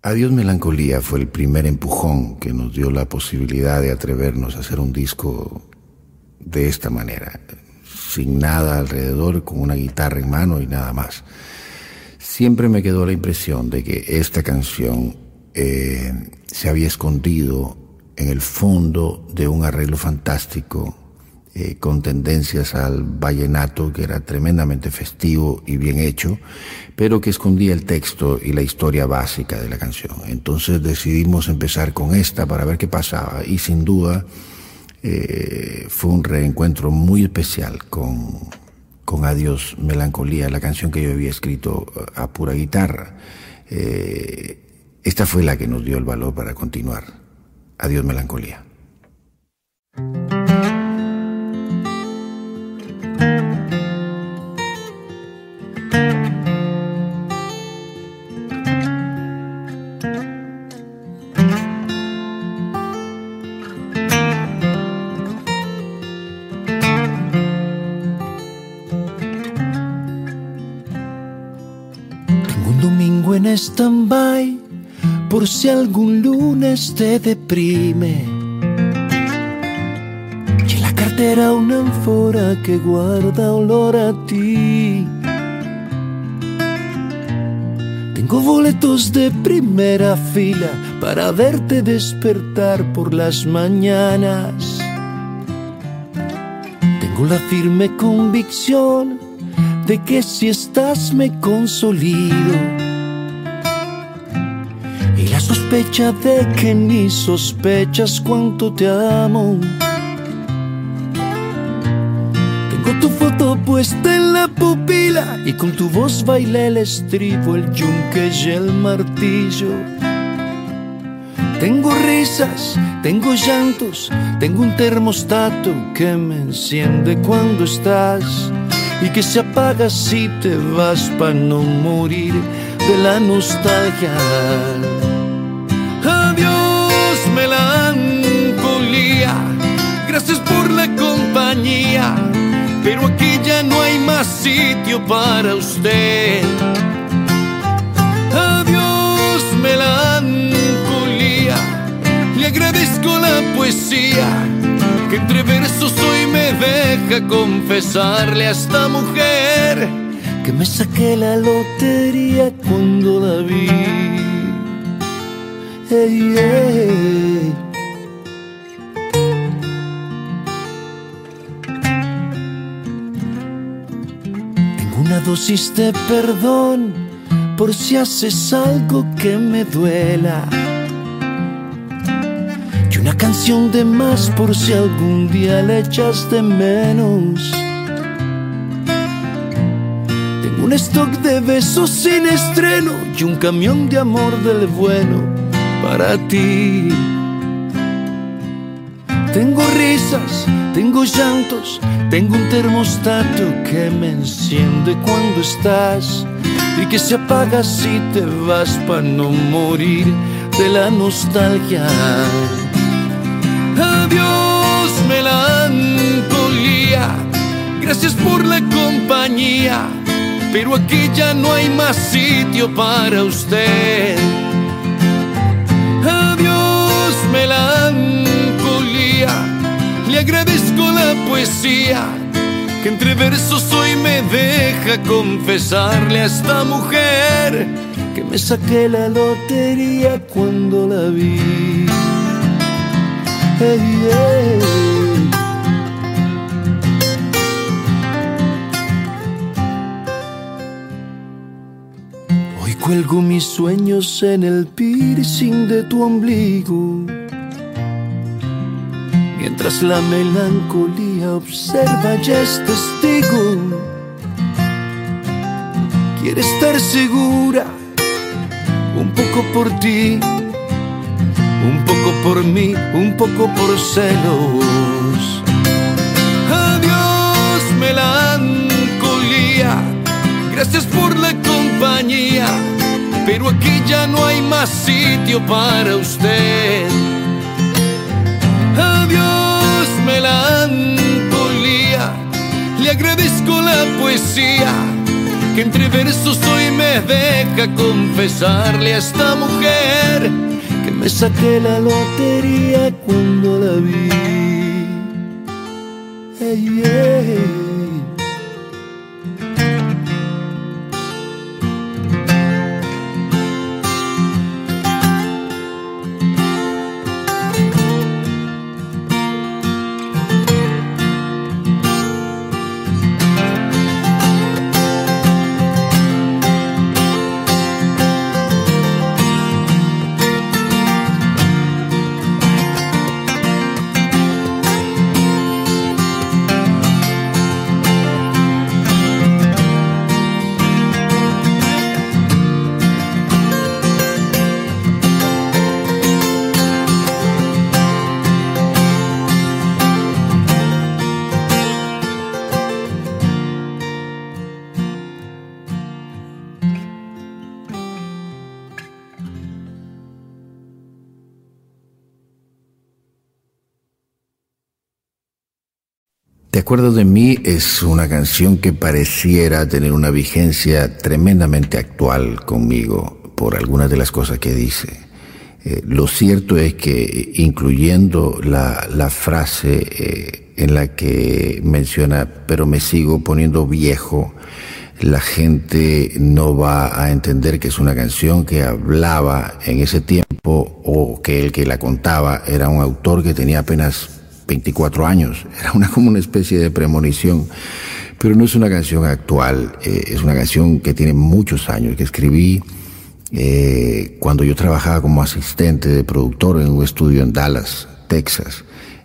Adiós Melancolía fue el primer empujón que nos dio la posibilidad de atrevernos a hacer un disco de esta manera, sin nada alrededor, con una guitarra en mano y nada más. Siempre me quedó la impresión de que esta canción se había escondido en el fondo de un arreglo fantástico con tendencias al vallenato, que era tremendamente festivo y bien hecho, pero que escondía el texto y la historia básica de la canción. Entonces decidimos empezar con esta para ver qué pasaba, y sin duda fue un reencuentro muy especial con Adiós Melancolía, la canción que yo había escrito a pura guitarra. Esta fue la que nos dio el valor para continuar. Adiós Melancolía. En stand-by, por si algún lunes te deprime, y en la cartera una ánfora que guarda olor a ti. Tengo boletos de primera fila para verte despertar por las mañanas. Tengo la firme convicción de que si estás me consolido, y la sospecha de que ni sospechas cuánto te amo. Tengo tu foto puesta en la pupila y con tu voz baila el estribo, el yunque y el martillo. Tengo risas, tengo llantos, tengo un termostato que me enciende cuando estás y que se apaga si te vas para no morir de la nostalgia. Adiós melancolía, gracias por la compañía, pero aquí ya no hay más sitio para usted. Adiós melancolía, le agradezco la poesía que entre versos hoy me deja confesarle a esta mujer que me saqué la lotería cuando la vi. Hey, hey. Tengo una dosis de perdón por si haces algo que me duela, y una canción de más por si algún día le echas de menos. Tengo un stock de besos sin estreno y un camión de amor del bueno para ti. Tengo risas, tengo llantos, tengo un termostato que me enciende cuando estás y que se apaga si te vas para no morir de la nostalgia. Adiós melancolía, gracias por la compañía, pero aquí ya no hay más sitio para usted. Adiós melancolía, le agradezco la poesía que entre versos hoy me deja confesarle a esta mujer que me saqué la lotería cuando la vi. Hey, hey. Hoy cuelgo mis sueños en el piercing de tu ombligo, mientras la melancolía observa y es testigo. Quiere estar segura, un poco por ti, un poco por mí, un poco por celos. Adiós melancolía, gracias por la compañía, pero aquí ya no hay más sitio para usted. Adiós melancolía, le agradezco la poesía que entre versos hoy me deja confesarle a esta mujer que me saqué la lotería cuando la vi. Hey, hey. Te acuerdas de mí es una canción que pareciera tener una vigencia tremendamente actual conmigo por algunas de las cosas que dice. Lo cierto es que incluyendo la frase en la que menciona pero me sigo poniendo viejo, la gente no va a entender que es una canción que hablaba en ese tiempo o que el que la contaba era un autor que tenía apenas 24 años, era como una especie de premonición, pero no es una canción actual, es una canción que tiene muchos años, que escribí cuando yo trabajaba como asistente de productor en un estudio en Dallas, Texas.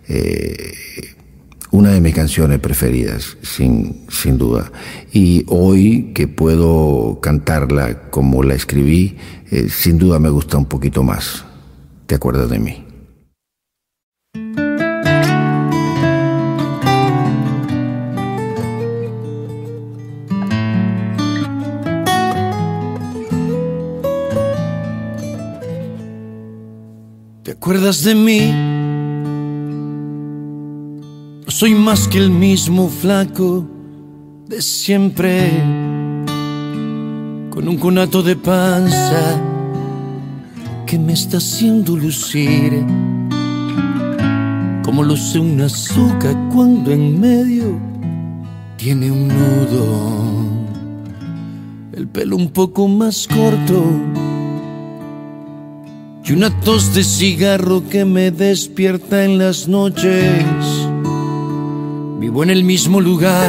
Una de mis canciones preferidas, sin duda. Y hoy que puedo cantarla como la escribí, sin duda me gusta un poquito más. ¿Te acuerdas de mí? ¿Te acuerdas de mí? No soy más que el mismo flaco de siempre, con un conato de panza que me está haciendo lucir como luce una azúcar cuando en medio tiene un nudo, el pelo un poco más corto y una tos de cigarro que me despierta en las noches. Vivo en el mismo lugar,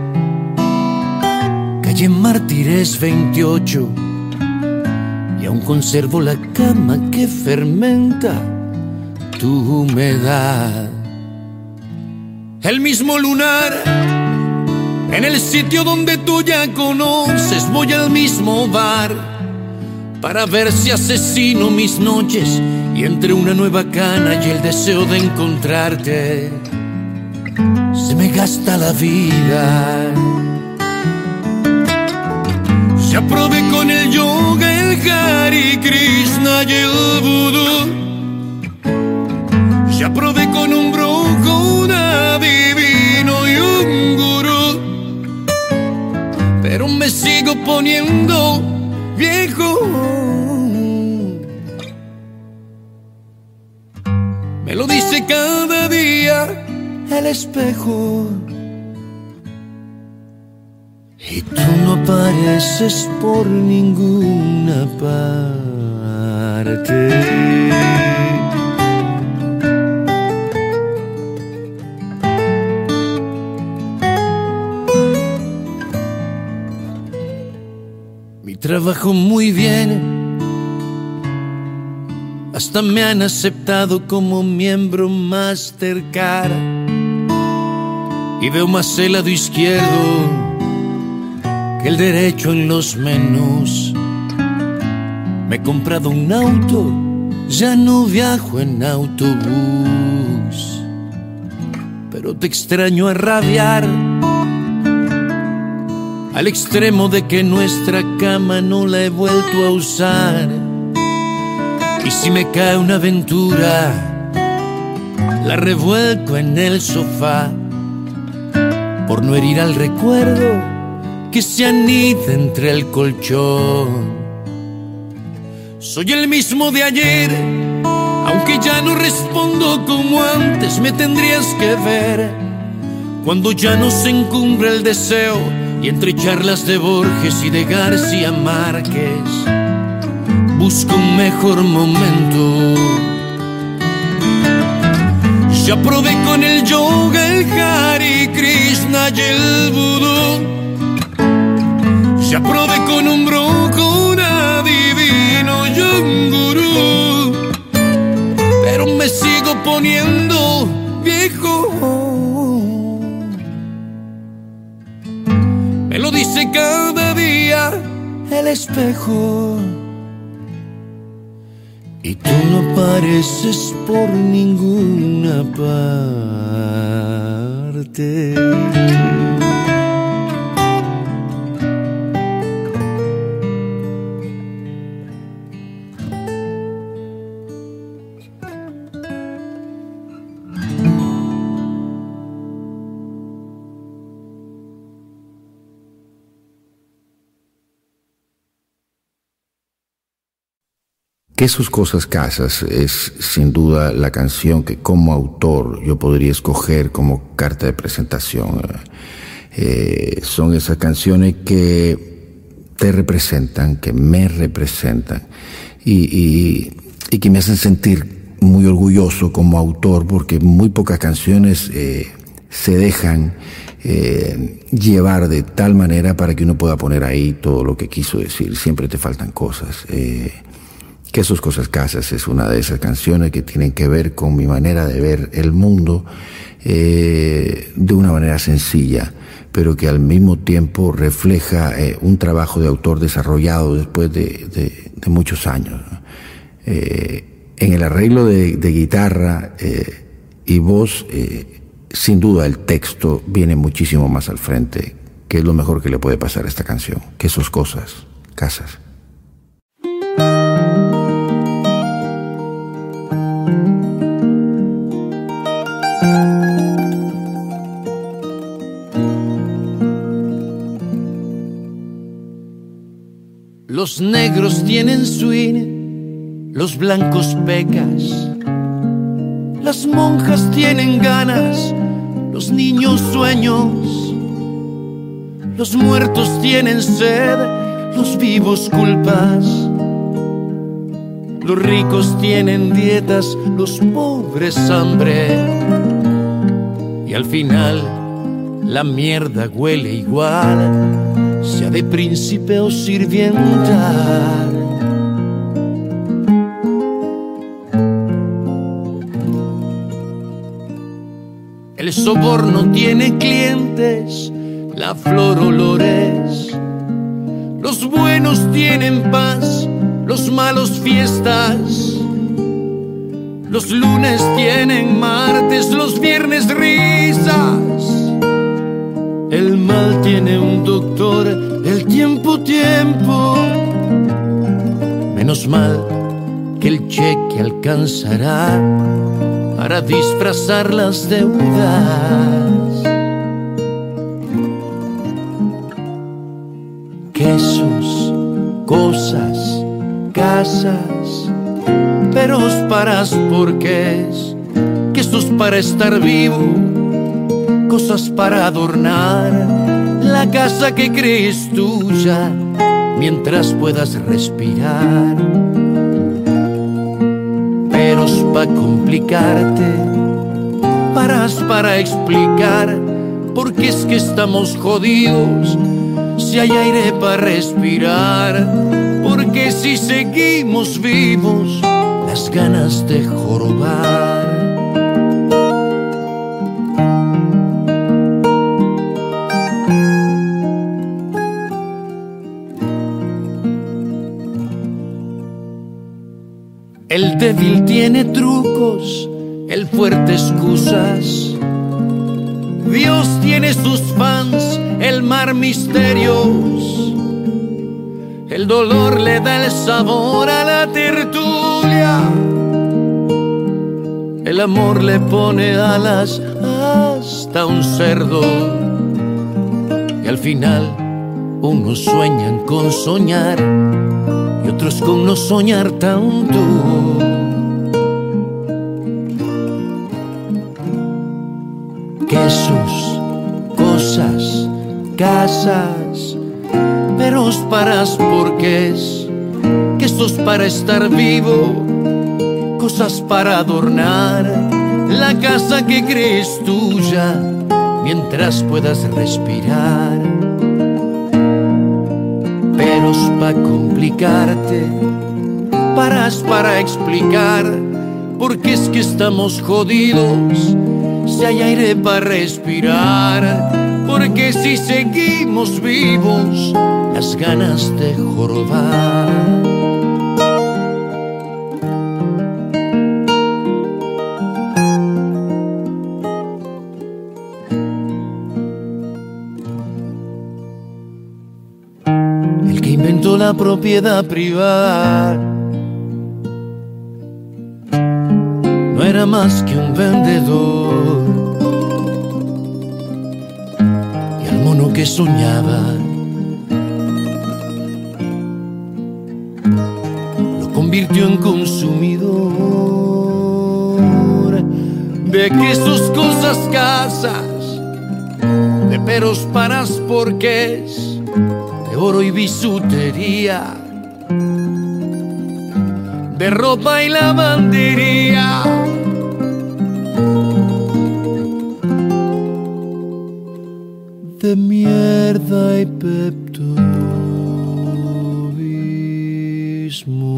calle Mártires 28, y aún conservo la cama que fermenta tu humedad. El mismo lunar, en el sitio donde tú ya conoces, voy al mismo bar para ver si asesino mis noches y entre una nueva cana y el deseo de encontrarte se me gasta la vida. Ya probé con el yoga, el Hare Krishna y el vudú. Ya probé con un brujo, un adivino y un gurú, pero me sigo poniendo viejo. Me lo dice cada día el espejo. Y tú no apareces por ninguna parte. Mi trabajo muy bien, hasta me han aceptado como miembro Mastercard. Y veo más el lado izquierdo que el derecho en los menús. Me he comprado un auto, ya no viajo en autobús, pero te extraño a rabiar, al extremo de que nuestra cama no la he vuelto a usar. Y si me cae una aventura, la revuelco en el sofá, por no herir al recuerdo que se anida entre el colchón. Soy el mismo de ayer, aunque ya no respondo como antes. Me tendrías que ver cuando ya no se encumbra el deseo, y entre charlas de Borges y de García Márquez busco un mejor momento. Ya probé con el yoga, el Hare Krishna y el vudú. Ya probé con un brujo, un adivino y un gurú, pero me sigo poniendo viejo. Me lo dice cada día el espejo. Y tú no apareces por ninguna parte. Que sus cosas casas es sin duda la canción que como autor yo podría escoger como carta de presentación. Son esas canciones que te representan, que me representan y que me hacen sentir muy orgulloso como autor, porque muy pocas canciones se dejan llevar de tal manera para que uno pueda poner ahí todo lo que quiso decir. Siempre te faltan cosas. Que sus cosas casas es una de esas canciones que tienen que ver con mi manera de ver el mundo de una manera sencilla, pero que al mismo tiempo refleja un trabajo de autor desarrollado después de muchos años. En el arreglo de guitarra y voz, sin duda el texto viene muchísimo más al frente, que es lo mejor que le puede pasar a esta canción. Que sus cosas casas. Los negros tienen swing, los blancos pecas, las monjas tienen ganas, los niños sueños, los muertos tienen sed, los vivos culpas, los ricos tienen dietas, los pobres hambre, y al final la mierda huele igual, sea de príncipe o sirvienta. El soborno tiene clientes, la flor olores, los buenos tienen paz, los malos fiestas, los lunes tienen martes, los viernes risas. El mal tiene un doctor, el tiempo, menos mal que el cheque alcanzará para disfrazar las deudas. Quesos, cosas, casas, peros para porqués, quesos para estar vivo, cosas para adornar la casa que crees tuya mientras puedas respirar. Peros para complicarte, paras para explicar por qué es que estamos jodidos si hay aire para respirar, porque si seguimos vivos las ganas de jorobar. El débil tiene trucos, el fuerte excusas. Dios tiene sus fans, el mar misterios. El dolor le da el sabor a la tertulia. El amor le pone alas hasta un cerdo. Y al final Unos sueñan con soñar y otros con no soñar tanto. Quesos, cosas, casas, peros paras porqués, quesos para estar vivo, cosas para adornar la casa que crees tuya mientras puedas respirar. Peros pa' complicarte, paras para explicar, porque es que estamos jodidos si hay aire para respirar, porque si seguimos vivos las ganas de jorobar. La propiedad privada no era más que un vendedor, y al mono que soñaba lo convirtió en consumidor de quesos, cosas, casas, de peros, paras, porqués, de oro y bisutería, de ropa y lavandería, de mierda y peptobismo.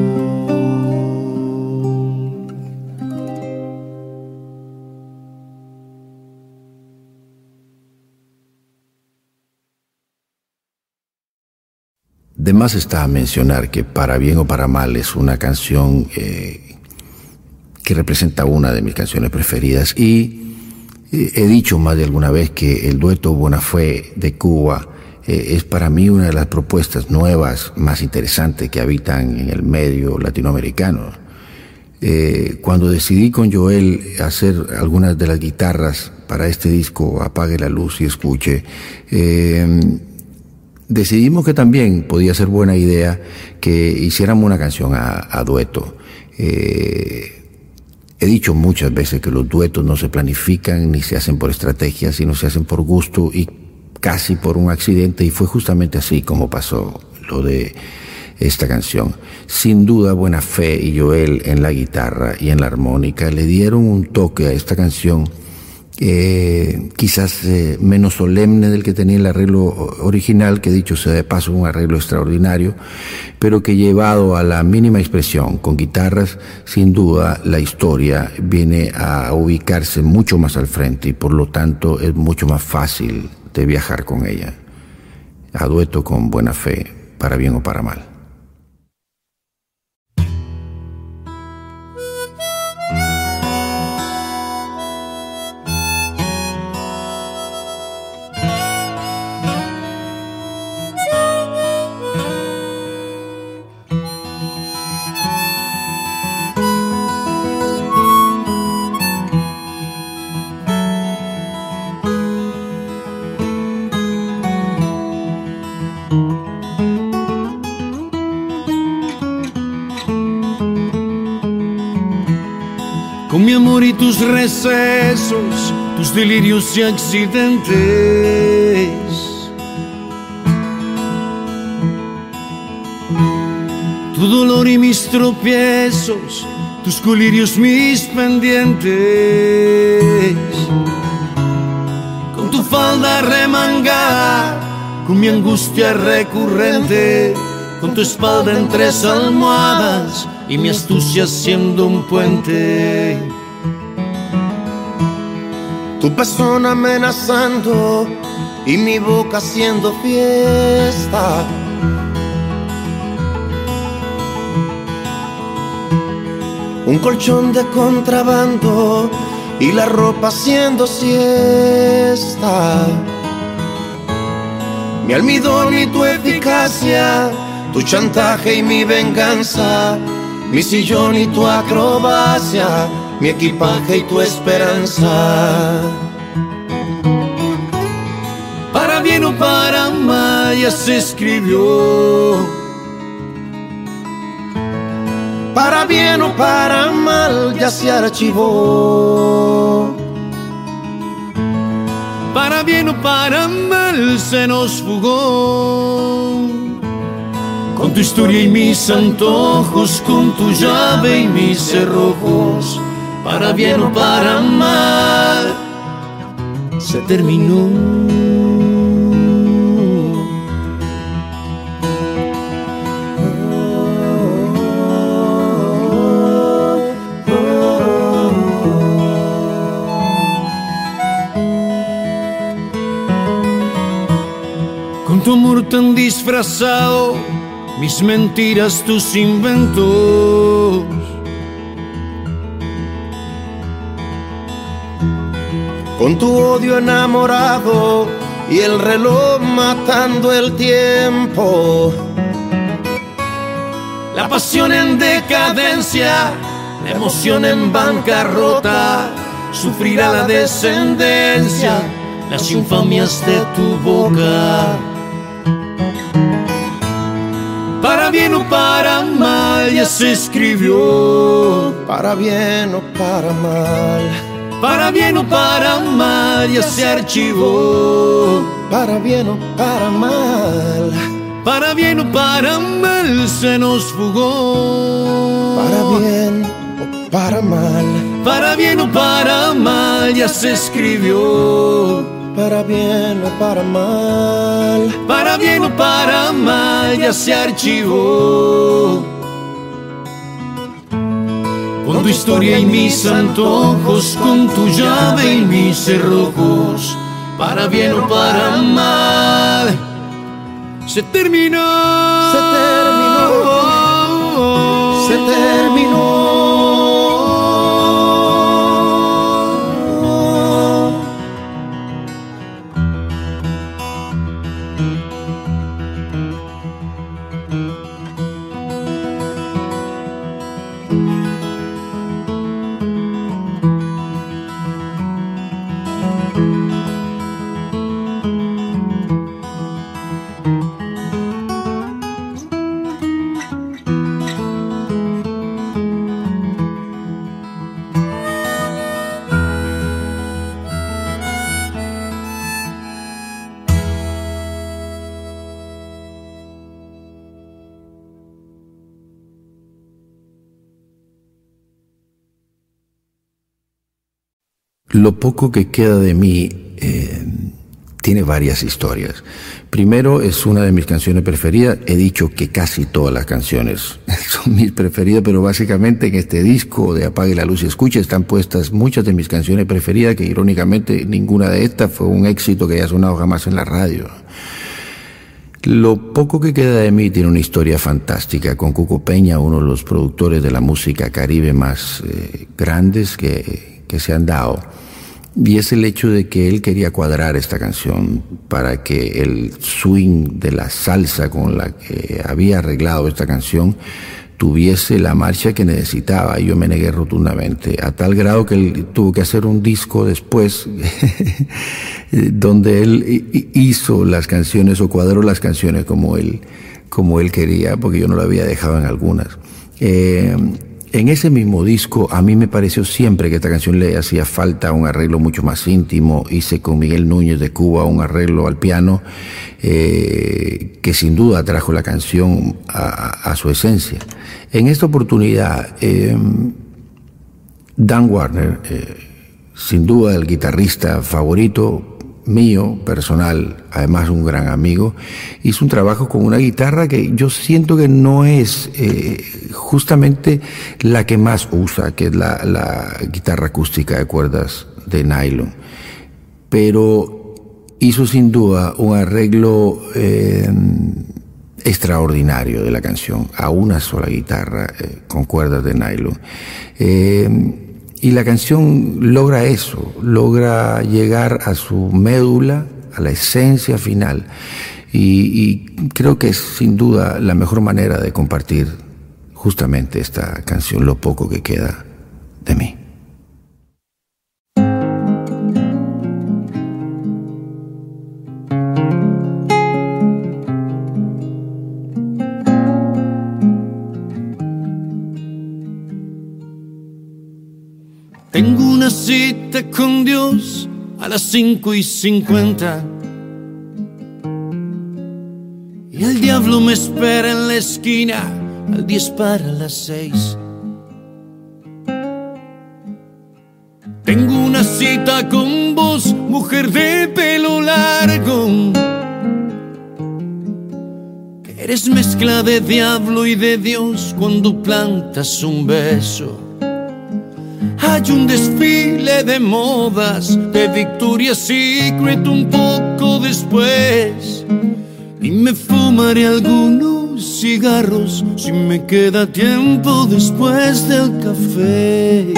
De más está mencionar que Para bien o para mal es una canción que representa una de mis canciones preferidas, y he dicho más de alguna vez que el dueto Bonafé de Cuba es para mí una de las propuestas nuevas más interesantes que habitan en el medio latinoamericano. Cuando decidí con Joel hacer algunas de las guitarras para este disco Apague la luz y escuche, decidimos que también podía ser buena idea que hiciéramos una canción a dueto. He dicho muchas veces que los duetos no se planifican ni se hacen por estrategia, sino se hacen por gusto y casi por un accidente, y fue justamente así como pasó lo de esta canción. Sin duda, Bonafé y Joel en la guitarra y en la armónica le dieron un toque a esta canción quizás menos solemne del que tenía el arreglo original, que dicho sea de paso un arreglo extraordinario, pero que llevado a la mínima expresión con guitarras, sin duda la historia viene a ubicarse mucho más al frente y por lo tanto es mucho más fácil de viajar con ella. A dueto con Bonafé, para bien o para mal. Con mi amor y tus recesos, tus delirios y accidentes, tu dolor y mis tropiezos, tus colirios, mis pendientes. Con tu falda remangada, con mi angustia recurrente, con tu espalda en 3 almohadas y mi astucia siendo un puente. Tu pezón amenazando y mi boca haciendo fiesta. Un colchón de contrabando y la ropa haciendo siesta. Mi almidón y tu eficacia, tu chantaje y mi venganza, mi sillón y tu acrobacia, mi equipaje y tu esperanza. Para bien o para mal, mal ya se escribió. Para bien o para mal ya se archivó. Para bien o para mal se nos fugó. Con tu historia y mis antojos, con tu llave y mis cerrojos, para bien o para mal se terminó. Con tu amor tan disfrazado, mis mentiras, tus inventos. Con tu odio enamorado y el reloj matando el tiempo. La pasión en decadencia, la emoción en bancarrota. Sufrirá la descendencia, las infamias de tu boca. Para bien o para mal ya se escribió. Para bien o para mal. Para bien o para mal ya se archivó. Para bien o para mal. Para bien o para mal se nos fugó. Para bien o para mal. Para bien o para mal ya se escribió. Para bien o para mal. Para bien o para mal ya se archivó. Con tu historia y mis antojos, con tu llave y mis cerrojos, para bien o para mal se terminó. Se terminó. Se terminó. Lo poco que queda de mí tiene varias historias. Primero, es una de mis canciones preferidas. He dicho que casi todas las canciones son mis preferidas, pero básicamente en este disco de Apague la Luz y Escuche están puestas muchas de mis canciones preferidas, que irónicamente ninguna de estas fue un éxito que haya sonado jamás en la radio. Lo poco que queda de mí tiene una historia fantástica con Cuco Peña, uno de los productores de la música caribe más grandes que se han dado. Y es el hecho de que él quería cuadrar esta canción para que el swing de la salsa con la que había arreglado esta canción tuviese la marcha que necesitaba. Y yo me negué rotundamente, a tal grado que él tuvo que hacer un disco después donde él hizo las canciones o cuadró las canciones como él quería, porque yo no lo había dejado en algunas. En ese mismo disco, a mí me pareció siempre que esta canción le hacía falta un arreglo mucho más íntimo. Hice con Miguel Núñez de Cuba un arreglo al piano que sin duda trajo la canción a su esencia. En esta oportunidad, Dan Warner, sin duda el guitarrista favorito mío, personal, además un gran amigo, hizo un trabajo con una guitarra que yo siento que no es justamente la que más usa, que es la guitarra acústica de cuerdas de nylon, pero hizo sin duda un arreglo extraordinario de la canción a una sola guitarra con cuerdas de nylon. Y la canción logra eso, logra llegar a su médula, a la esencia final. Y creo que es sin duda la mejor manera de compartir justamente esta canción, Lo poco que queda de mí. Tengo una cita con Dios a las 5:50 y el diablo me espera en la esquina al 10 para las 6. Tengo una cita con vos, mujer de pelo largo, que eres mezcla de diablo y de Dios cuando plantas un beso. Hay un desfile de modas de Victoria's Secret un poco después, y me fumaré algunos cigarros si me queda tiempo después del café.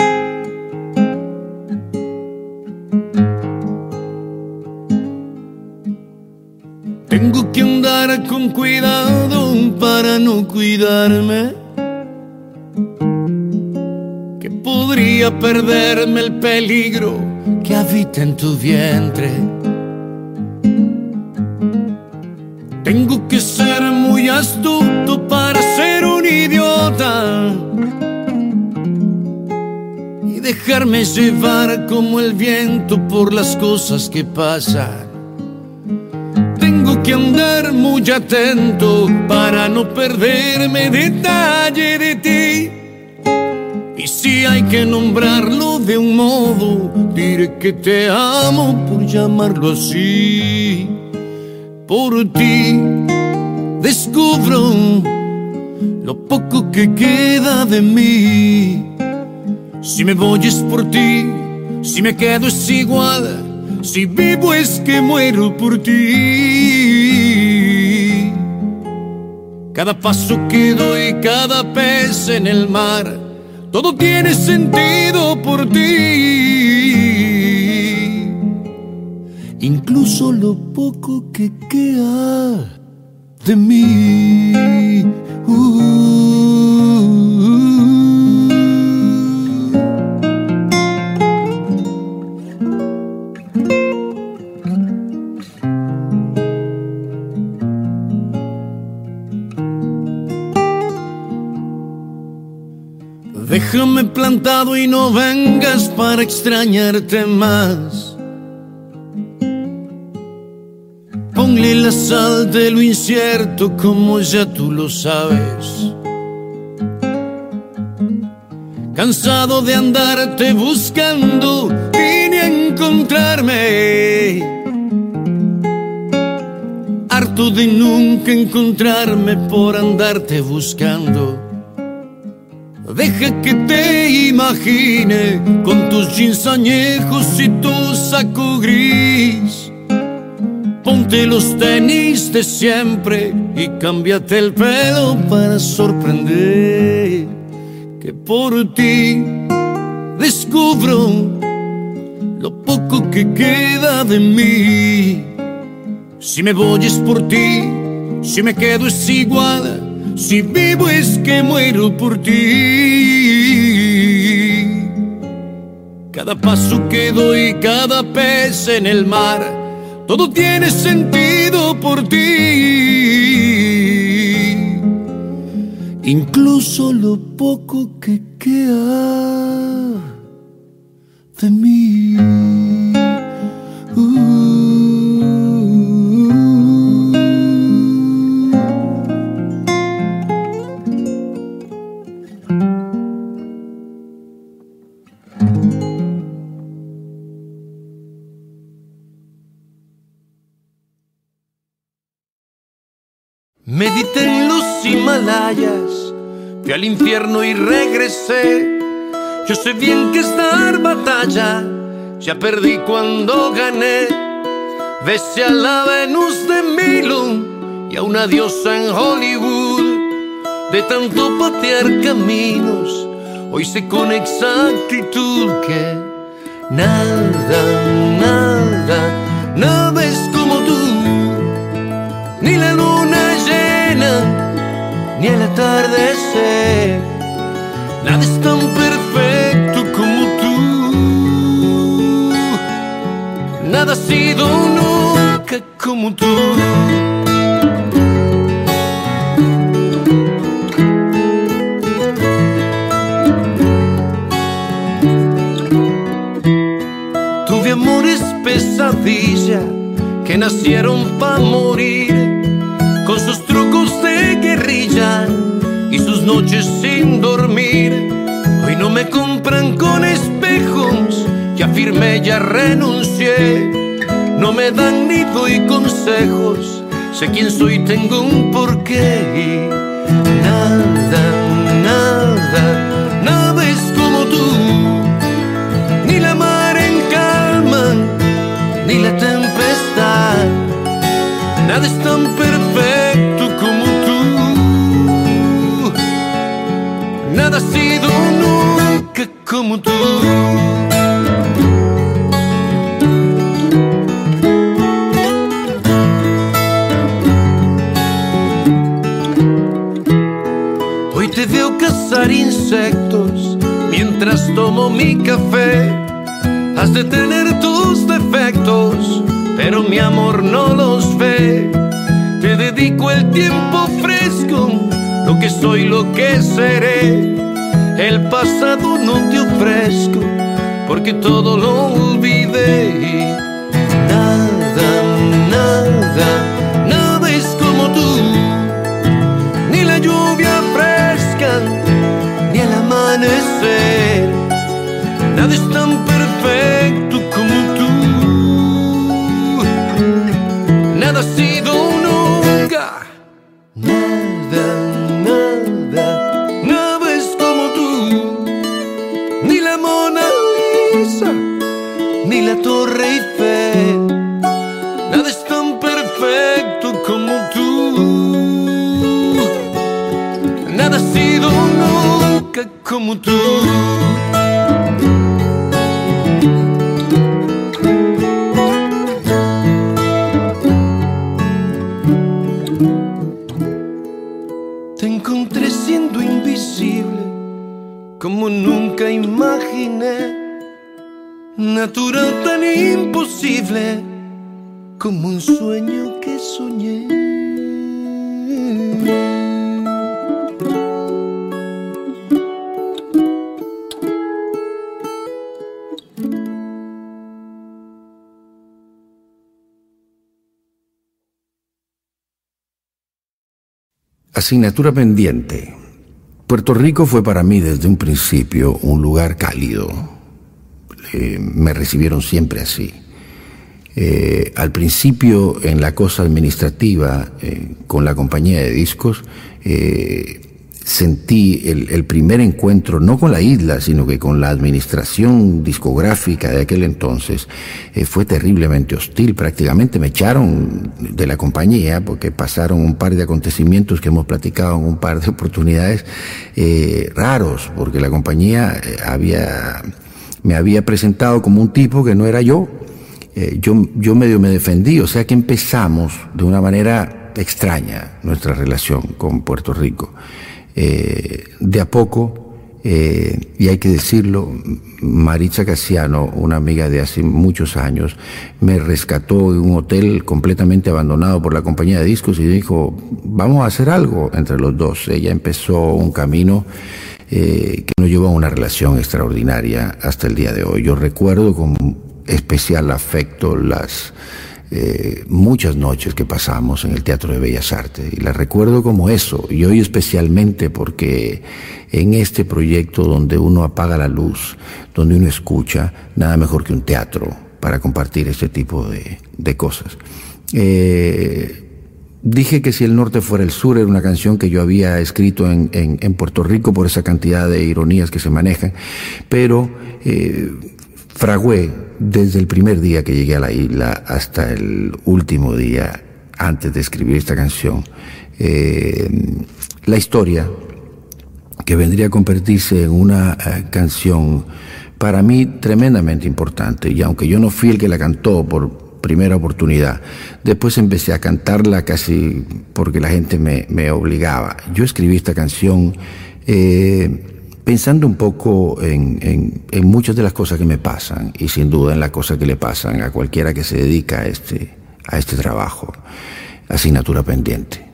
Tengo que andar con cuidado para no cuidarme, que podría perderme el peligro que habita en tu vientre. Tengo que ser muy astuto para ser un idiota y dejarme llevar como el viento por las cosas que pasan. Tengo que andar muy atento para no perderme detalle de ti. Y si hay que nombrarlo de un modo, diré que te amo por llamarlo así. Por ti descubro lo poco que queda de mí. Si me voy es por ti, si me quedo es igual. Si vivo es que muero por ti. Cada paso que doy, cada pez en el mar, todo tiene sentido por ti. Incluso lo poco que queda de mí. Déjame plantado y no vengas para extrañarte más. Ponle la sal de lo incierto como ya tú lo sabes. Cansado de andarte buscando, vine a encontrarme. Harto de nunca encontrarme por andarte buscando. Deja que te imagine con tus jeans añejos y tu saco gris. Ponte los tenis de siempre y cámbiate el pelo para sorprender. Que por ti descubro lo poco que queda de mí. Si me voy es por ti, si me quedo es igual. Si vivo es que muero por ti. Cada paso que doy, cada pez en el mar, todo tiene sentido por ti. Incluso lo poco que queda de mí. Medité en los Himalayas, fui al infierno y regresé. Yo sé bien que es dar batalla, ya perdí cuando gané. Besé a la Venus de Milo y a una diosa en Hollywood. De tanto patear caminos, hoy sé con exactitud que nada, nada, nada es como tú. Ni la luna llena, ni el atardecer. Nada es tan perfecto como tú. Nada ha sido nunca como tú. pesadilla, que nacieron pa' morir, con sus trucos de guerrilla y sus noches sin dormir. Hoy no me compran con espejos, ya firmé, ya renuncié. No me dan ni doy consejos, sé quién soy, tengo un porqué. Nada, nada, nada es como tú, ni la mar en calma, ni la tempestad. Nada es tan perfecto como tú, nada ha sido nunca como tú. Hoy te veo cazar insectos mientras tomo mi café. Has de tener tus defectos, pero mi amor no los ve. Te dedico el tiempo fresco, lo que soy, lo que seré. El pasado no te ofrezco, porque todo lo olvidé. Nada, nada, nada es como tú, ni la lluvia fresca, ni el amanecer. Nada es tan perfecto como tú, nada ha sido nunca. Nada, nada, nada es como tú, ni la Mona Lisa, ni la Torre Eiffel. Nada es tan perfecto como tú, nada ha sido nunca como tú. Te encontré siendo invisible, como nunca imaginé. Natural tan imposible, como un sueño que soñé. Asignatura pendiente. Puerto Rico fue para mí desde un principio un lugar cálido. Me recibieron siempre así. Al principio, en la cosa administrativa, con la compañía de discos, sentí el primer encuentro, no con la isla, sino que con la administración discográfica de aquel entonces, fue terriblemente hostil. Prácticamente me echaron de la compañía porque pasaron un par de acontecimientos que hemos platicado en un par de oportunidades raros, porque la compañía me había presentado como un tipo que no era yo. Yo medio me defendí, o sea que empezamos de una manera extraña nuestra relación con Puerto Rico. De a poco, y hay que decirlo, Maritza Casiano, una amiga de hace muchos años, me rescató de un hotel completamente abandonado por la compañía de discos y dijo, vamos a hacer algo entre los dos. Ella empezó un camino que nos llevó a una relación extraordinaria hasta el día de hoy. Yo recuerdo con especial afecto las muchas noches que pasamos en el Teatro de Bellas Artes, y las recuerdo como eso, y hoy especialmente porque en este proyecto donde uno apaga la luz, donde uno escucha, nada mejor que un teatro para compartir este tipo de cosas. Dije que si el norte fuera el sur era una canción que yo había escrito en Puerto Rico por esa cantidad de ironías que se manejan, pero fragué desde el primer día que llegué a la isla hasta el último día antes de escribir esta canción, la historia que vendría a convertirse en una canción para mí tremendamente importante, y aunque yo no fui el que la cantó por primera oportunidad, después empecé a cantarla casi porque la gente me obligaba. Yo escribí esta canción pensando un poco en muchas de las cosas que me pasan, y sin duda en las cosas que le pasan a cualquiera que se dedica a este trabajo. Asignatura pendiente.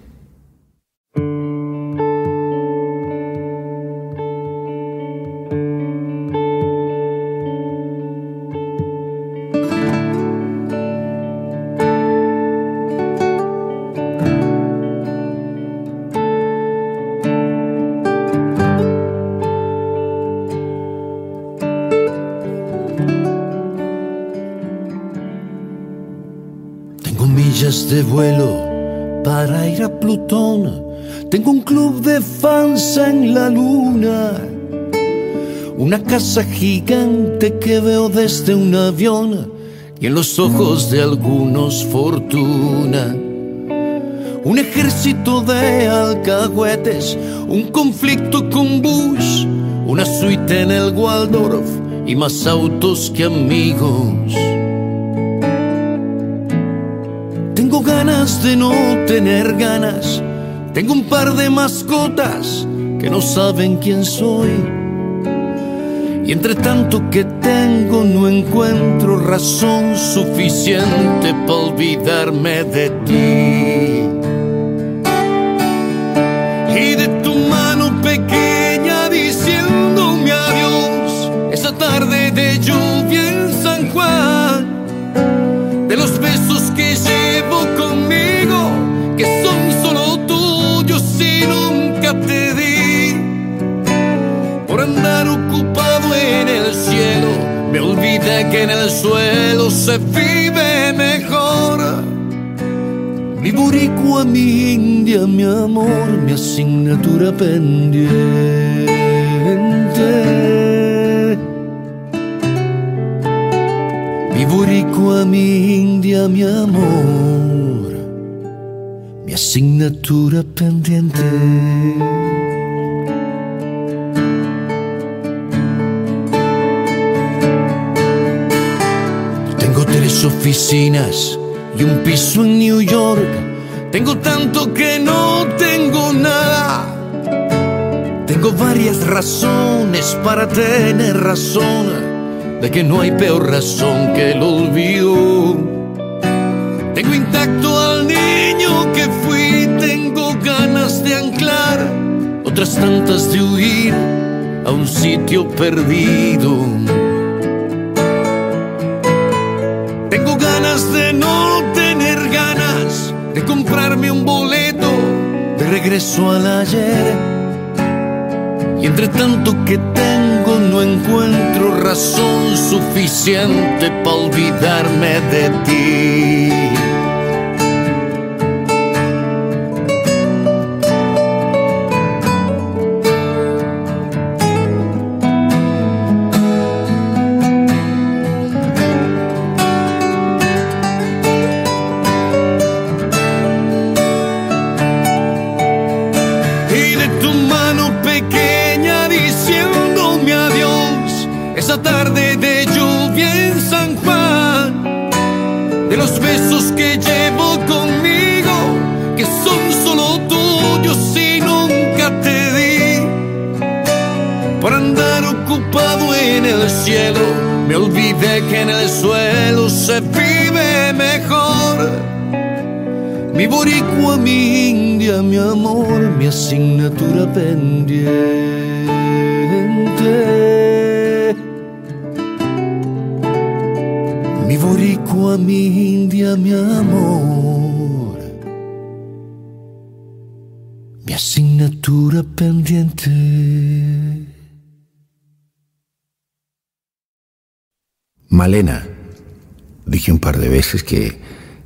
días de vuelo para ir a Plutón. Tengo un club de fans en la luna, una casa gigante que veo desde un avión, y en los ojos de algunos fortuna. Un ejército de alcahuetes, un conflicto con Bush, una suite en el Waldorf y más autos que amigos. Tengo ganas de no tener ganas, tengo un par de mascotas que no saben quién soy, y entre tanto que tengo no encuentro razón suficiente para olvidarme de ti. Y de tu mano pequeña diciéndome adiós, esa tarde de lluvia en San Juan, de los besos que llevo conmigo, que son solo tuyos y nunca te di. Por andar ocupado en el cielo, me olvidé que en el suelo se vive mejor. Mi boricua, mi india, mi amor, mi asignatura pendiente. Mi boricua, mi india, mi amor, mi asignatura pendiente. Tengo 3 oficinas y un piso en New York. Tengo tanto que no tengo nada. Tengo varias razones para tener razón de que no hay peor razón que el olvido. Tengo intacto al niño que fui. Tengo ganas de anclar, otras tantas de huir a un sitio perdido. Tengo ganas de no tener ganas, de comprarme un boleto de regreso al ayer. Y entre tanto que tengo no encuentro razón suficiente para olvidarme de ti. Esa tarde de lluvia en San Juan, de los besos que llevo conmigo, que son solo tuyos y nunca te di. Por andar ocupado en el cielo, me olvidé que en el suelo se vive mejor. Mi boricua, mi india, mi amor, mi asignatura pendiente. Mi boricua, mi india, mi amor, mi asignatura pendiente. Malena, dije un par de veces que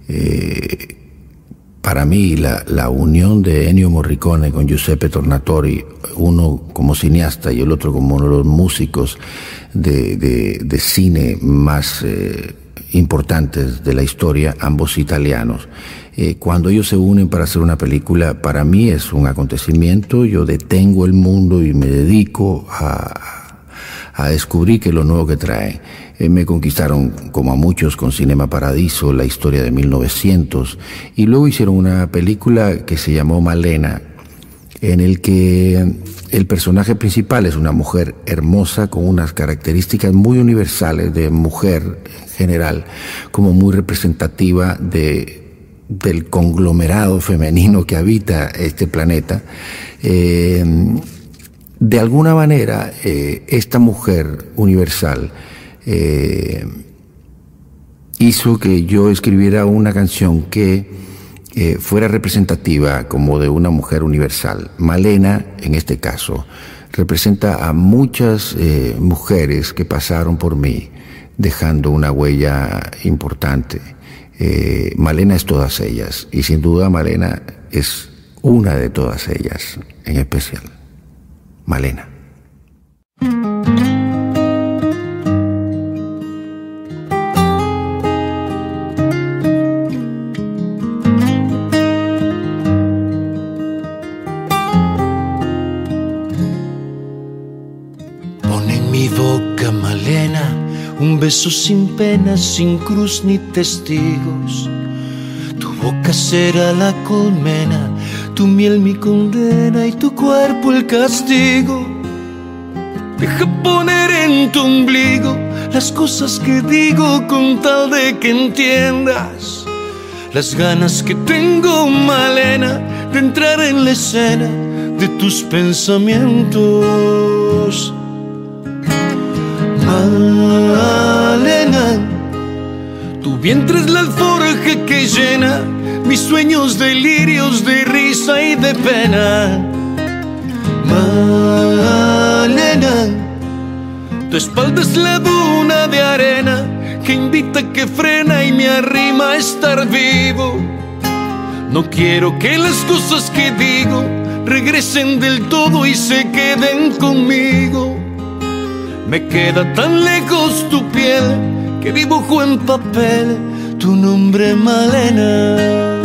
para mí la unión de Ennio Morricone con Giuseppe Tornatore, uno como cineasta y el otro como uno de los músicos de cine más importantes de la historia, ambos italianos, cuando ellos se unen para hacer una película, para mí es un acontecimiento. Yo detengo el mundo y me dedico a descubrir qué es lo nuevo que traen. Me conquistaron, como a muchos, con Cinema Paradiso, la historia de 1900, y luego hicieron una película que se llamó Malena, en el que el personaje principal es una mujer hermosa con unas características muy universales de mujer en general, como muy representativa del conglomerado femenino que habita este planeta. De alguna manera, esta mujer universal hizo que yo escribiera una canción que fuera representativa como de una mujer universal. Malena, en este caso, representa a muchas mujeres que pasaron por mí, dejando una huella importante. Malena es todas ellas, y sin duda Malena es una de todas ellas, en especial Malena. Un beso sin pena, sin cruz ni testigos. Tu boca será la colmena, tu miel mi condena y tu cuerpo el castigo. Deja poner en tu ombligo las cosas que digo con tal de que entiendas las ganas que tengo, Malena, de entrar en la escena de tus pensamientos. Malena, tu vientre es la alforja que llena mis sueños, delirios de risa y de pena. Malena, tu espalda es la duna de arena que invita, que frena y me arrima a estar vivo. No quiero que las cosas que digo regresen del todo y se queden conmigo. Me queda tan lejos tu piel que dibujo en papel tu nombre, Malena.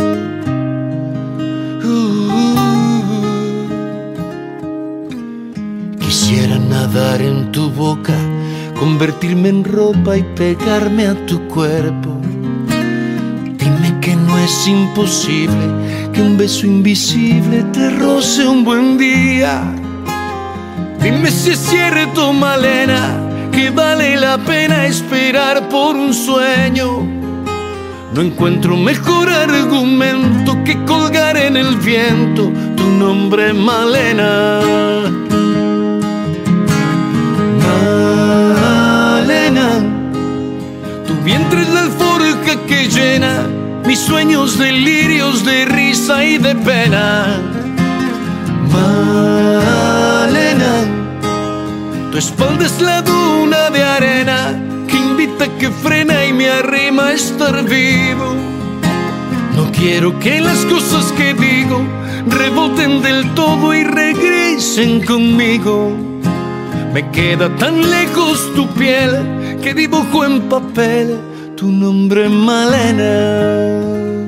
Quisiera nadar en tu boca, convertirme en ropa y pegarme a tu cuerpo. Dime que no es imposible que un beso invisible te roce un buen día. Dime si es cierto, Malena, que vale la pena esperar por un sueño. No encuentro mejor argumento que colgar en el viento tu nombre, Malena. Malena, tu vientre es la alforja que llena mis sueños, delirios de risa y de pena. Malena, tu espalda es la duna de arena que invita, que frena y me arrima a estar vivo. No quiero que las cosas que digo reboten del todo y regresen conmigo. Me queda tan lejos tu piel que dibujo en papel tu nombre, Malena.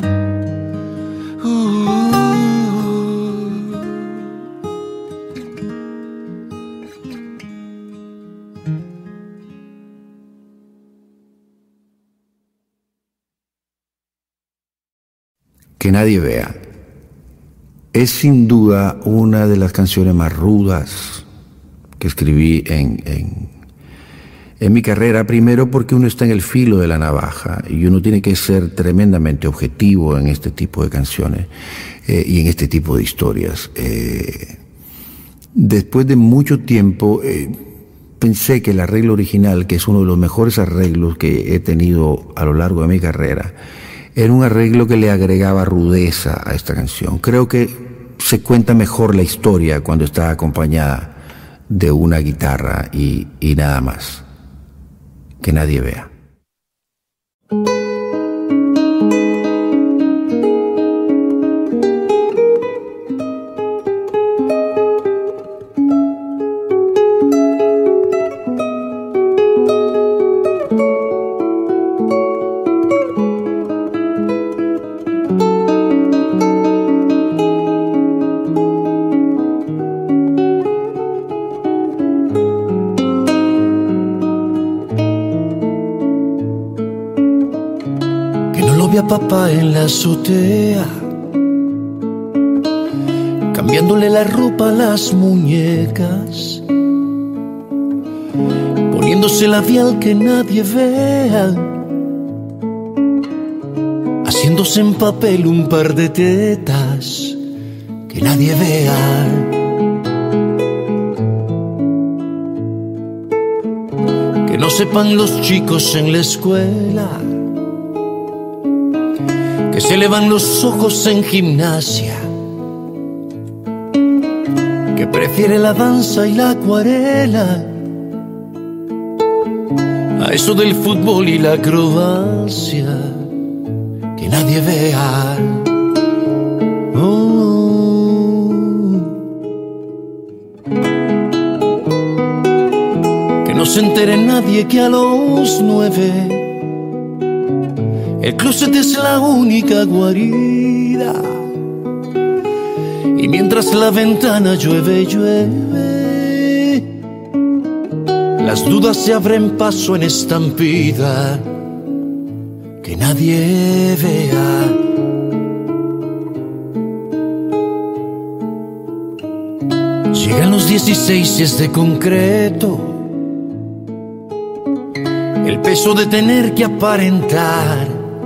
Que nadie vea. Es sin duda una de las canciones más rudas que escribí en mi carrera, primero porque uno está en el filo de la navaja y uno tiene que ser tremendamente objetivo en este tipo de canciones y en este tipo de historias. Después de mucho tiempo pensé que el arreglo original, que es uno de los mejores arreglos que he tenido a lo largo de mi carrera, era un arreglo que le agregaba rudeza a esta canción. Creo que se cuenta mejor la historia cuando está acompañada de una guitarra y nada más. Que nadie vea. Papá en la azotea, cambiándole la ropa a las muñecas, poniéndose labial que nadie vea, haciéndose en papel un par de tetas que nadie vea. Que no sepan los chicos en la escuela que se le van los ojos en gimnasia, que prefiere la danza y la acuarela a eso del fútbol y la acrobacia. que nadie vea. Que no se entere nadie que a los 9 el closet es la única guarida. Y mientras la ventana llueve, llueve, las dudas se abren paso en estampida, que nadie vea. Llegan los 16 y es de concreto el peso de tener que aparentar.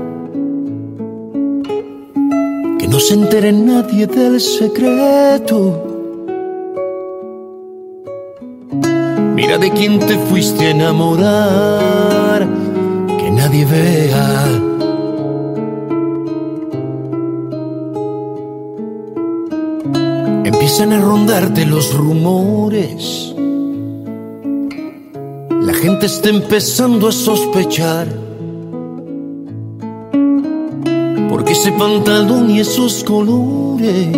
Que no se entere nadie del secreto. Mira de quién te fuiste a enamorar, que nadie vea. Empiezan a rondarte los rumores. La gente está empezando a sospechar. Porque ese pantalón y esos colores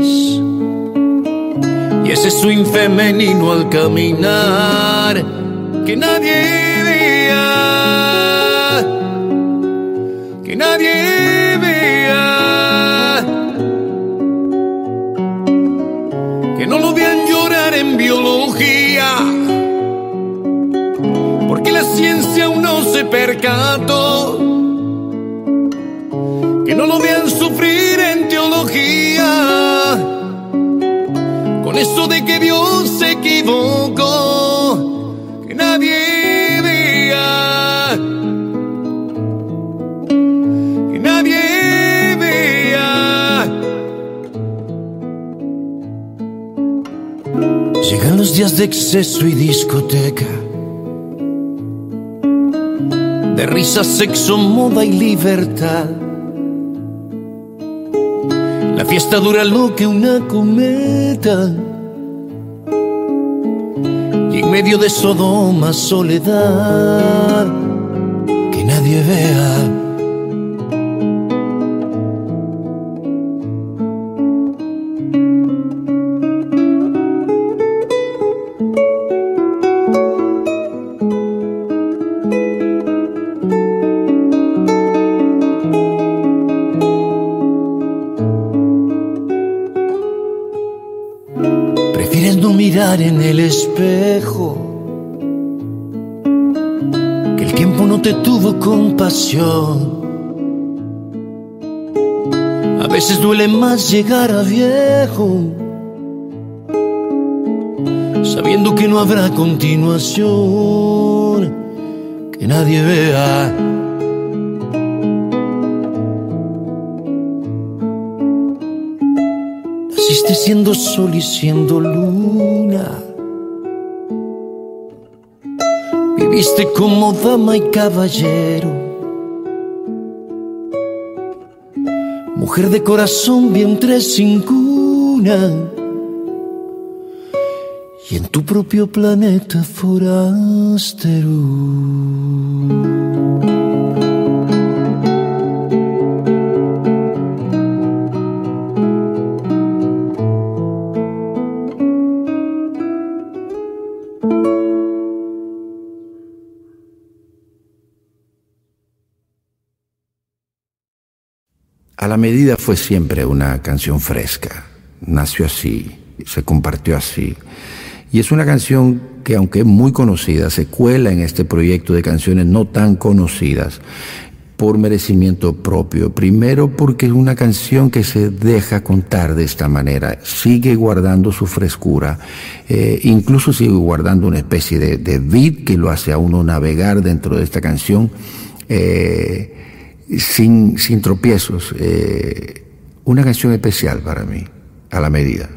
y ese swing femenino al caminar, que nadie vea, que nadie vea, que no lo vean llorar en biología, porque la ciencia aún no se percató. Que no lo vean sufrir en teología, con eso de que Dios se equivocó, que nadie vea, que nadie vea. Llegan los días de exceso y discoteca, de risa, sexo, moda y libertad. La fiesta dura lo que una cometa, y en medio de Sodoma soledad, que nadie vea. En el espejo, que el tiempo no te tuvo compasión. A veces duele más llegar a viejo, sabiendo que no habrá continuación, que nadie vea. Naciste siendo sol y siendo luna, viviste como dama y caballero, mujer de corazón, vientre sin cuna, y en tu propio planeta forastero. A la medida fue siempre una canción fresca, nació así, se compartió así, y es una canción que, aunque es muy conocida, se cuela en este proyecto de canciones no tan conocidas por merecimiento propio. Primero porque es una canción que se deja contar de esta manera, sigue guardando su frescura, incluso sigue guardando una especie de beat que lo hace a uno navegar dentro de esta canción, sin tropiezos. Una canción especial para mí, a la medida.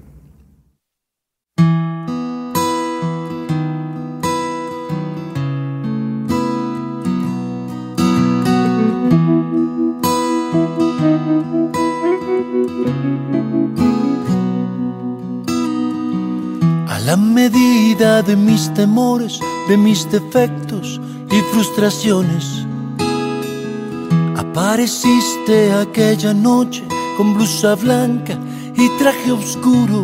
A la medida de mis temores, de mis defectos y frustraciones, Apareciste aquella noche con blusa blanca y traje oscuro,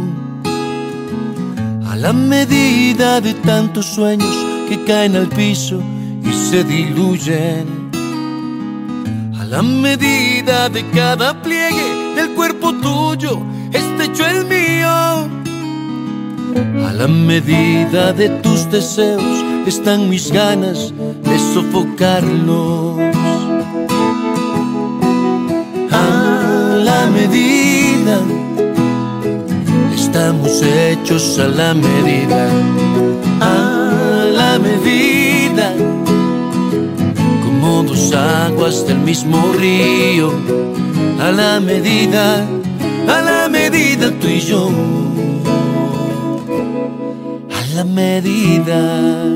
a la medida de tantos sueños que caen al piso y se diluyen, a la medida de cada pliegue del cuerpo tuyo, este hecho el mío, a la medida de tus deseos están mis ganas de sofocarlos. A la medida, estamos hechos a la medida, a la medida, como dos aguas del mismo río, a la medida tú y yo, a la medida.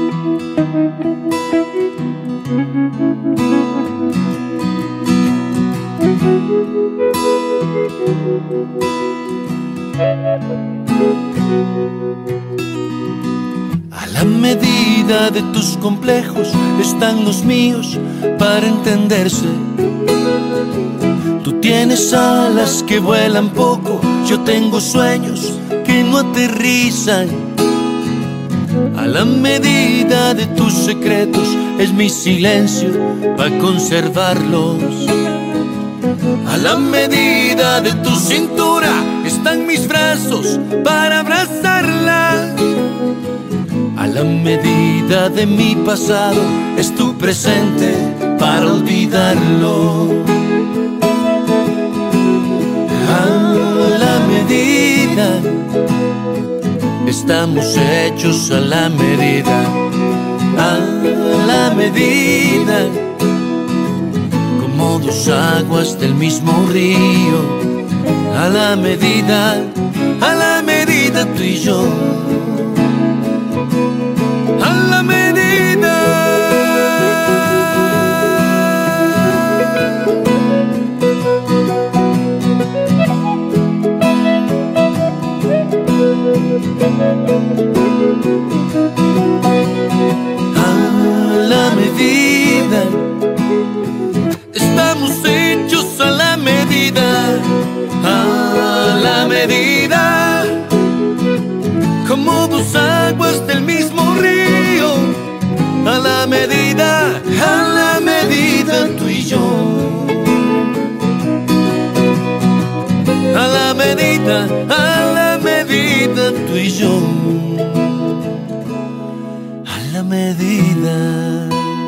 A la medida de tus complejos están los míos para entenderse. Tú tienes alas que vuelan poco, yo tengo sueños que no aterrizan. A la medida de tus secretos es mi silencio para conservarlos. A la medida de tu cintura están mis brazos para abrazarla. A la medida de mi pasado es tu presente para olvidarlo. A la medida, estamos hechos a la medida, a la medida, como dos aguas del mismo río, a la medida tú y yo, a la medida. A la medida, estamos hechos a la medida, a la medida, como dos aguas del mismo río, a la medida tú y yo, a la medida tú y yo, a la medida.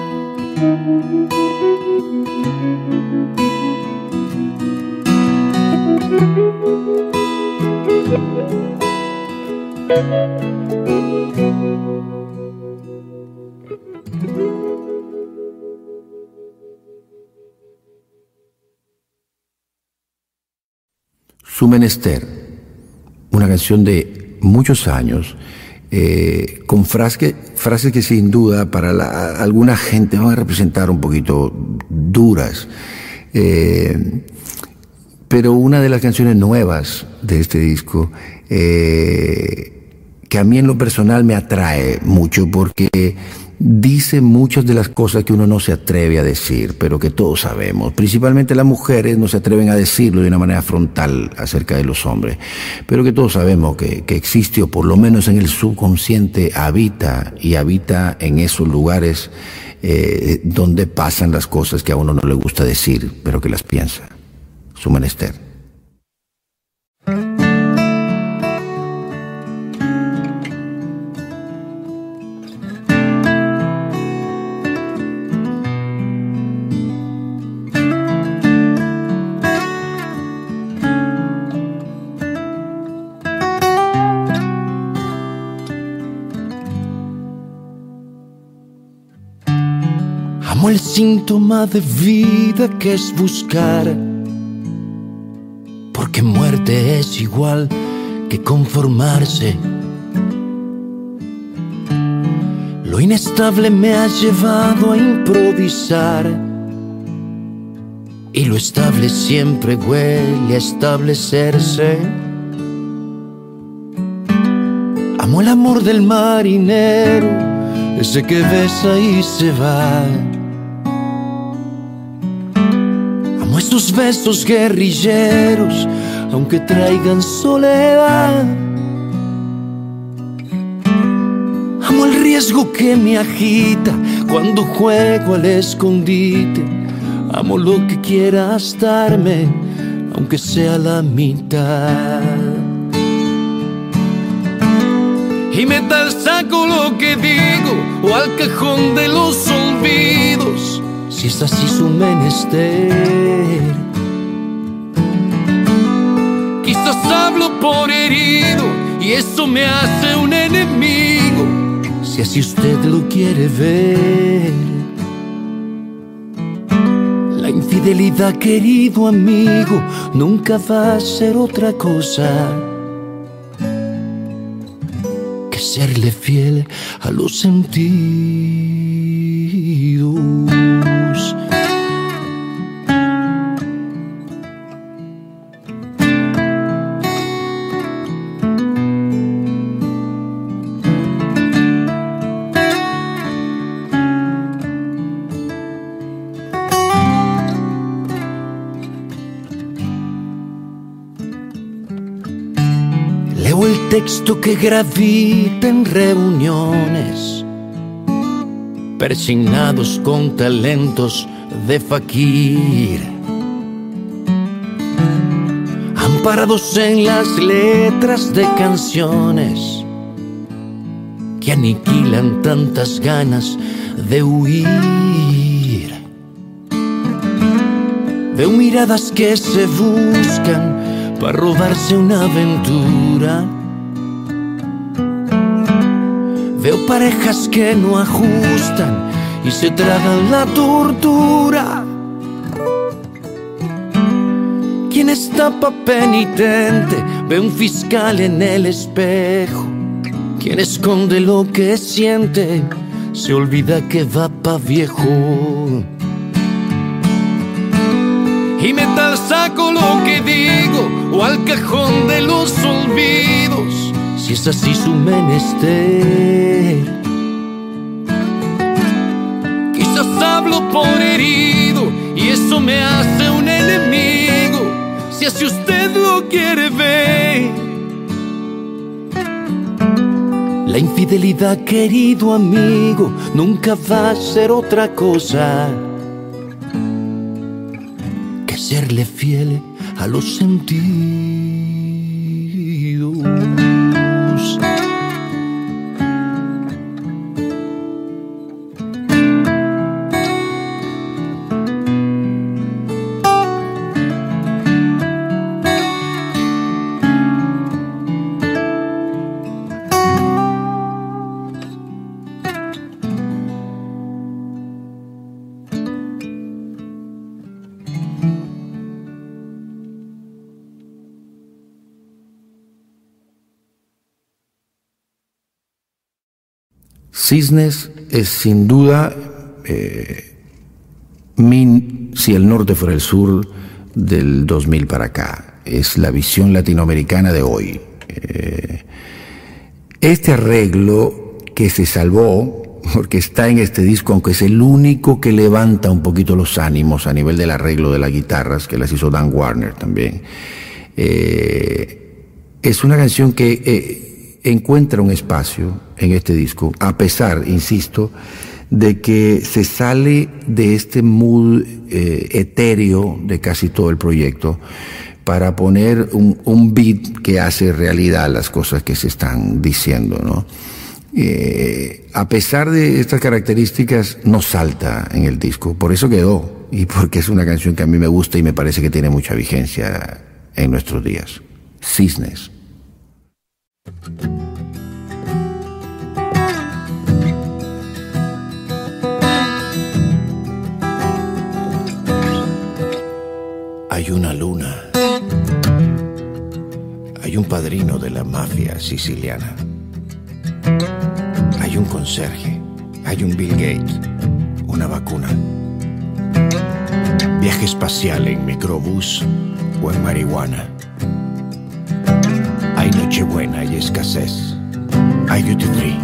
Su menester, una canción de muchos años, con frases que sin duda para alguna gente van a representar un poquito duras, pero una de las canciones nuevas de este disco, que a mí en lo personal me atrae mucho porque dice muchas de las cosas que uno no se atreve a decir, pero que todos sabemos. Principalmente las mujeres no se atreven a decirlo de una manera frontal acerca de los hombres, pero que todos sabemos que existe, o por lo menos en el subconsciente habita en esos lugares donde pasan las cosas que a uno no le gusta decir, pero que las piensa. Su menester. Amo el síntoma de vida que es buscar, porque muerte es igual que conformarse. Lo inestable me ha llevado a improvisar, y lo estable siempre huele a establecerse. Amo el amor del marinero, ese que besa y se va. esos besos guerrilleros, aunque traigan soledad. Amo el riesgo que me agita cuando juego al escondite. Amo lo que quieras darme, aunque sea la mitad. Y meta al saco lo que digo o al cajón de los olvidos, si es así su menester. Quizás hablo por herido y eso me hace un enemigo, si así usted lo quiere ver. La infidelidad, querido amigo, nunca va a ser otra cosa que serle fiel a los sentidos. Leo el texto que gravita en reuniones, persignados con talentos de fakir, amparados en las letras de canciones que aniquilan tantas ganas de huir. Veo miradas que se buscan para robarse una aventura. Veo parejas que no ajustan y se tragan la tortura. ¿Quién está pa' penitente? Ve un fiscal en el espejo. Quien esconde lo que siente se olvida que va pa' viejo. Y meta al saco lo que digo o al cajón de los olvidos, si es así su menester. Quizás hablo por herido y eso me hace un enemigo, si así usted lo quiere ver. La infidelidad, querido amigo, nunca va a ser otra cosa que serle fiel a los sentidos. Cisnes es sin duda, si el norte fuera el sur, del 2000 para acá. Es la visión latinoamericana de hoy. Este arreglo que se salvó, porque está en este disco, aunque es el único que levanta un poquito los ánimos a nivel del arreglo de las guitarras, que las hizo Dan Warner también, es una canción que encuentra un espacio en este disco, a pesar, insisto, de que se sale de este mood etéreo de casi todo el proyecto para poner un beat que hace realidad las cosas que se están diciendo, ¿no? A pesar de estas características, no salta en el disco, por eso quedó, y porque es una canción que a mí me gusta y me parece que tiene mucha vigencia en nuestros días. Cisnes. Hay una luna, hay un padrino de la mafia siciliana, hay un conserje, hay un Bill Gates, una vacuna, viaje espacial en microbús o en marihuana. Hay nochebuena y escasez, hay duty free.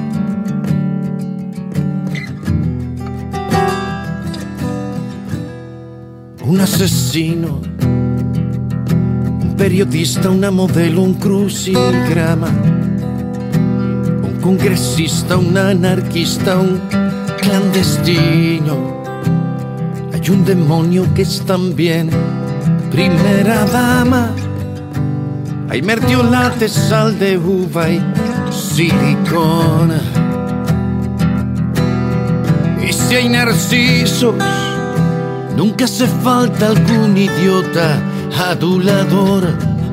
un asesino, un periodista, una modelo, un crucigrama, un congresista, un anarquista, un clandestino. Hay un demonio que es también primera dama. Hay mertiolate, sal de uva y silicona. Y si hay narcisos, nunca hace falta algún idiota adulador.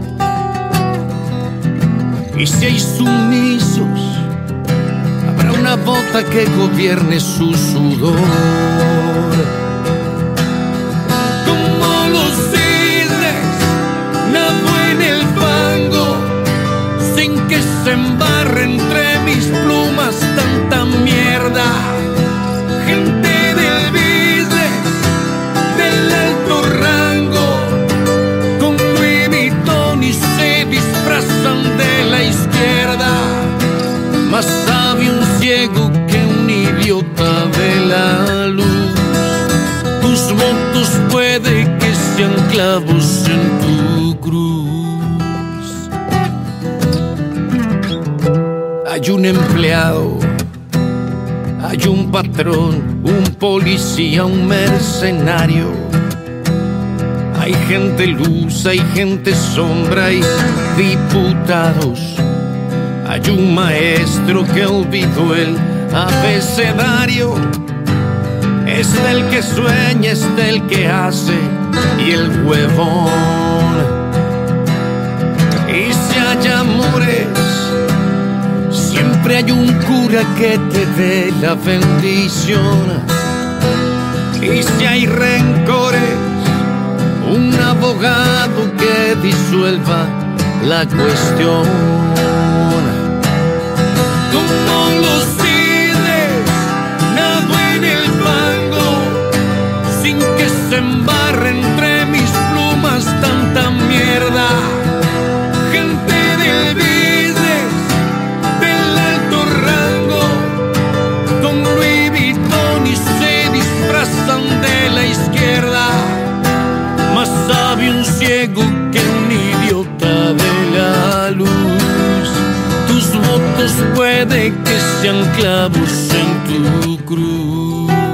Y si hay sumisos, habrá una bota que gobierne su sudor. Como los cisnes, nado en el fango, sin que se embarre entre mis plumas tanta mierda. Gente del business, del alto rango, con Louis Vuitton y se disfrazan de la izquierda. Más sabe un ciego que un idiota de la luz. Tus votos puede que sean clavos en tu cruz. Hay un empleado, hay un patrón, un policía, un mercenario. Hay gente luz, hay gente sombra, hay diputados. Hay un maestro que olvidó el abecedario. Es del que sueña, es del que hace y el huevón. Y si hay amores, siempre hay un cura que te dé la bendición. Y si hay rencores, un abogado que disuelva la cuestión. Como los cisnes, nado en el fango, sin que se embarre entre mis plumas tanta mierda. Gente del business, del alto rango, con Louis Vuitton y se disfrazan de la izquierda. Más sabe un ciego que un idiota de la luz. Tus votos puede que sean clavos en tu cruz.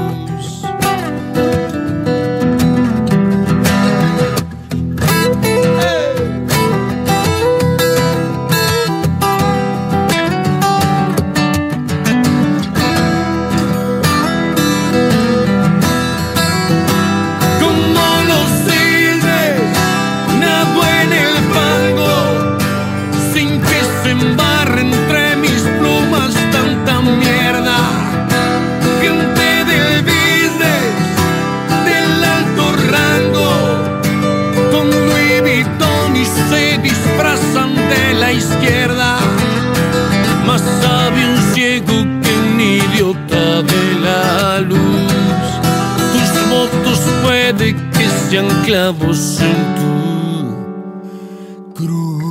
Izquierda, más sabe un ciego que un idiota de la luz. Tus votos puede que sean clavos en tu cruz.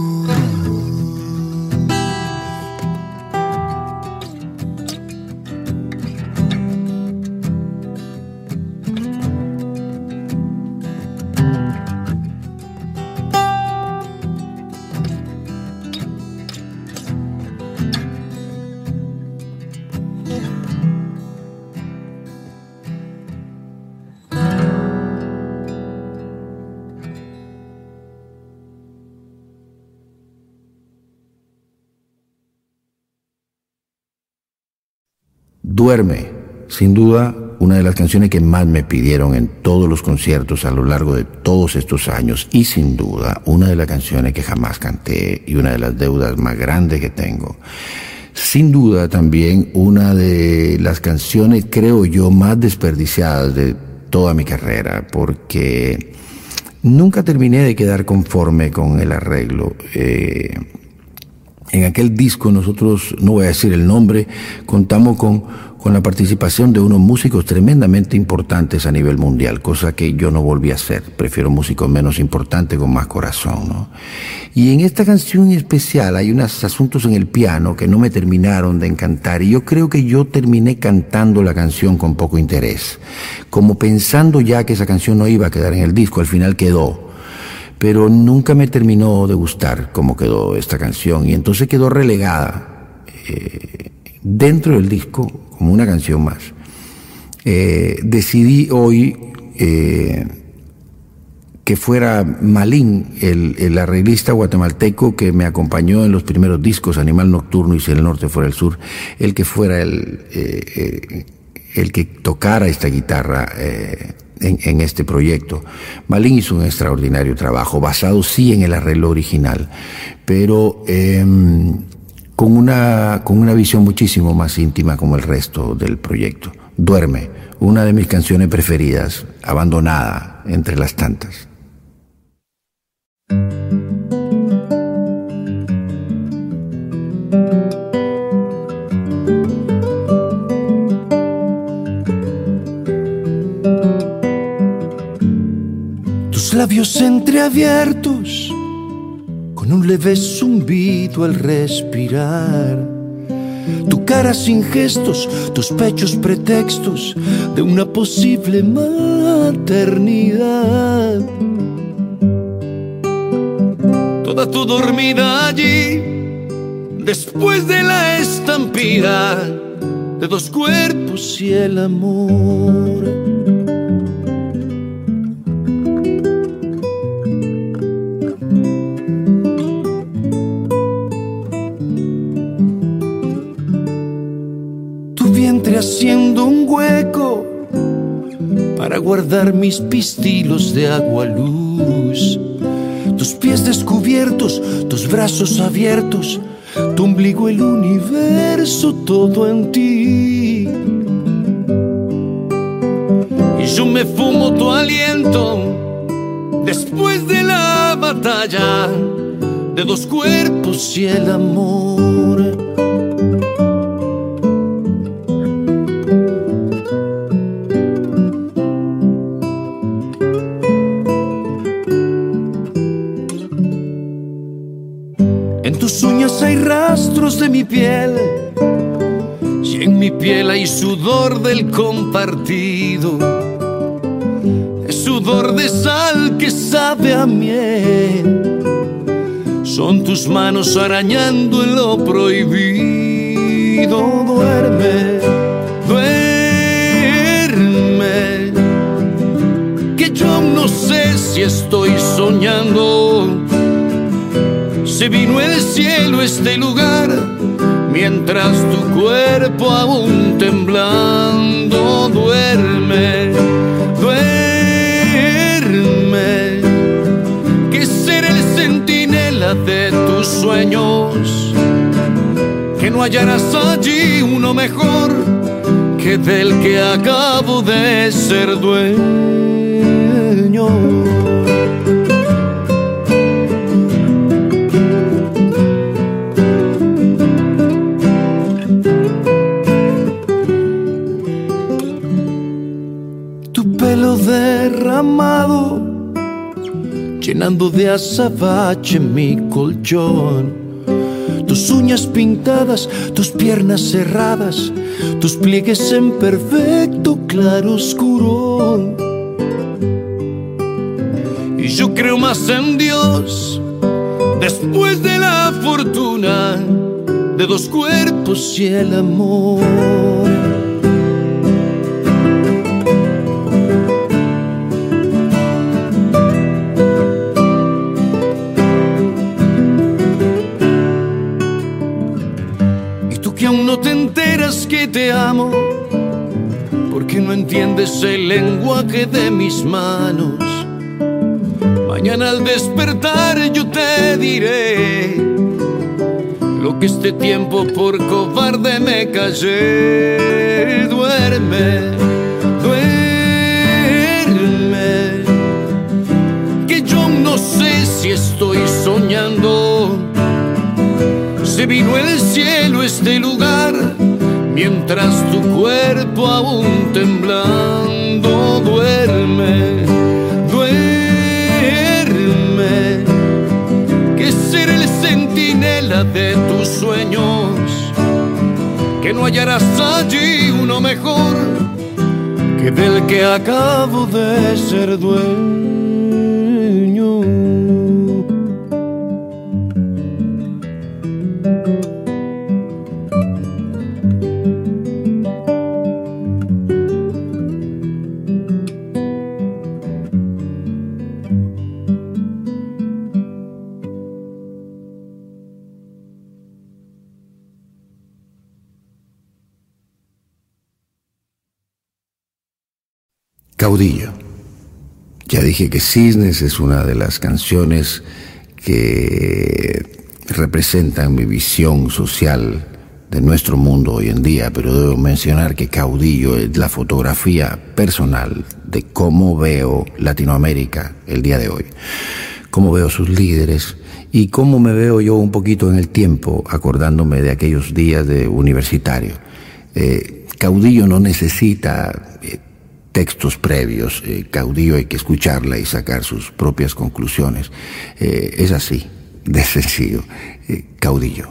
Duerme, sin duda, una de las canciones que más me pidieron en todos los conciertos a lo largo de todos estos años, y sin duda, una de las canciones que jamás canté y una de las deudas más grandes que tengo. Sin duda, también una de las canciones, creo yo, más desperdiciadas de toda mi carrera, porque nunca terminé de quedar conforme con el arreglo. En aquel disco nosotros, no voy a decir el nombre, contamos con con la participación de unos músicos tremendamente importantes a nivel mundial, cosa que yo no volví a hacer. Prefiero músicos menos importantes con más corazón, ¿no? Y en esta canción en especial hay unos asuntos en el piano que no me terminaron de encantar, y yo creo que yo terminé cantando la canción con poco interés, como pensando ya que esa canción no iba a quedar en el disco. Al final quedó, pero nunca me terminó de gustar cómo quedó esta canción, y entonces quedó relegada dentro del disco como una canción más. Decidí hoy que fuera Malín, el arreglista guatemalteco que me acompañó en los primeros discos, Animal Nocturno y Si el Norte Fuera el Sur, el que fuera el que tocara esta guitarra en este proyecto. Malín hizo un extraordinario trabajo, basado sí en el arreglo original, pero con una visión muchísimo más íntima como el resto del proyecto. Duerme, una de mis canciones preferidas, abandonada entre las tantas. Tus labios entreabiertos, con un leve zumbido al respirar, tu cara sin gestos, tus pechos pretextos de una posible maternidad. Toda tu dormida allí, después de la estampida de dos cuerpos y el amor. Haciendo un hueco para guardar mis pistilos de agua luz, tus pies descubiertos, tus brazos abiertos, tu ombligo, el universo, todo en ti. Y yo me fumo tu aliento después de la batalla de dos cuerpos y el amor. Hay rastros de mi piel y en mi piel hay sudor del compartido. Es sudor de sal que sabe a miel. Son tus manos arañando en lo prohibido. Duerme, duerme, que yo no sé si estoy soñando. Se vino el cielo a este lugar, mientras tu cuerpo aún temblando. Duerme, duerme, que seré el centinela de tus sueños, que no hallarás allí uno mejor que del que acabo de ser dueño. Derramado, llenando de azabache mi colchón, tus uñas pintadas, tus piernas cerradas, tus pliegues en perfecto claroscuro. Y yo creo más en Dios después de la fortuna de dos cuerpos y el amor. No te enteras que te amo, porque no entiendes el lenguaje de mis manos. Mañana al despertar yo te diré lo que este tiempo por cobarde me callé. Duerme, duerme, que yo no sé si estoy soñando. Se vino el cielo a este lugar, mientras tu cuerpo aún temblando duerme, duerme, que seré el centinela de tus sueños, que no hallarás allí uno mejor que del que acabo de ser dueño. Caudillo. Ya dije que Cisnes es una de las canciones que representan mi visión social de nuestro mundo hoy en día, pero debo mencionar que Caudillo es la fotografía personal de cómo veo Latinoamérica el día de hoy, cómo veo sus líderes y cómo me veo yo un poquito en el tiempo, acordándome de aquellos días de universitario. Caudillo no necesita textos previos. Caudillo hay que escucharla y sacar sus propias conclusiones. Es así, de sencillo. Caudillo.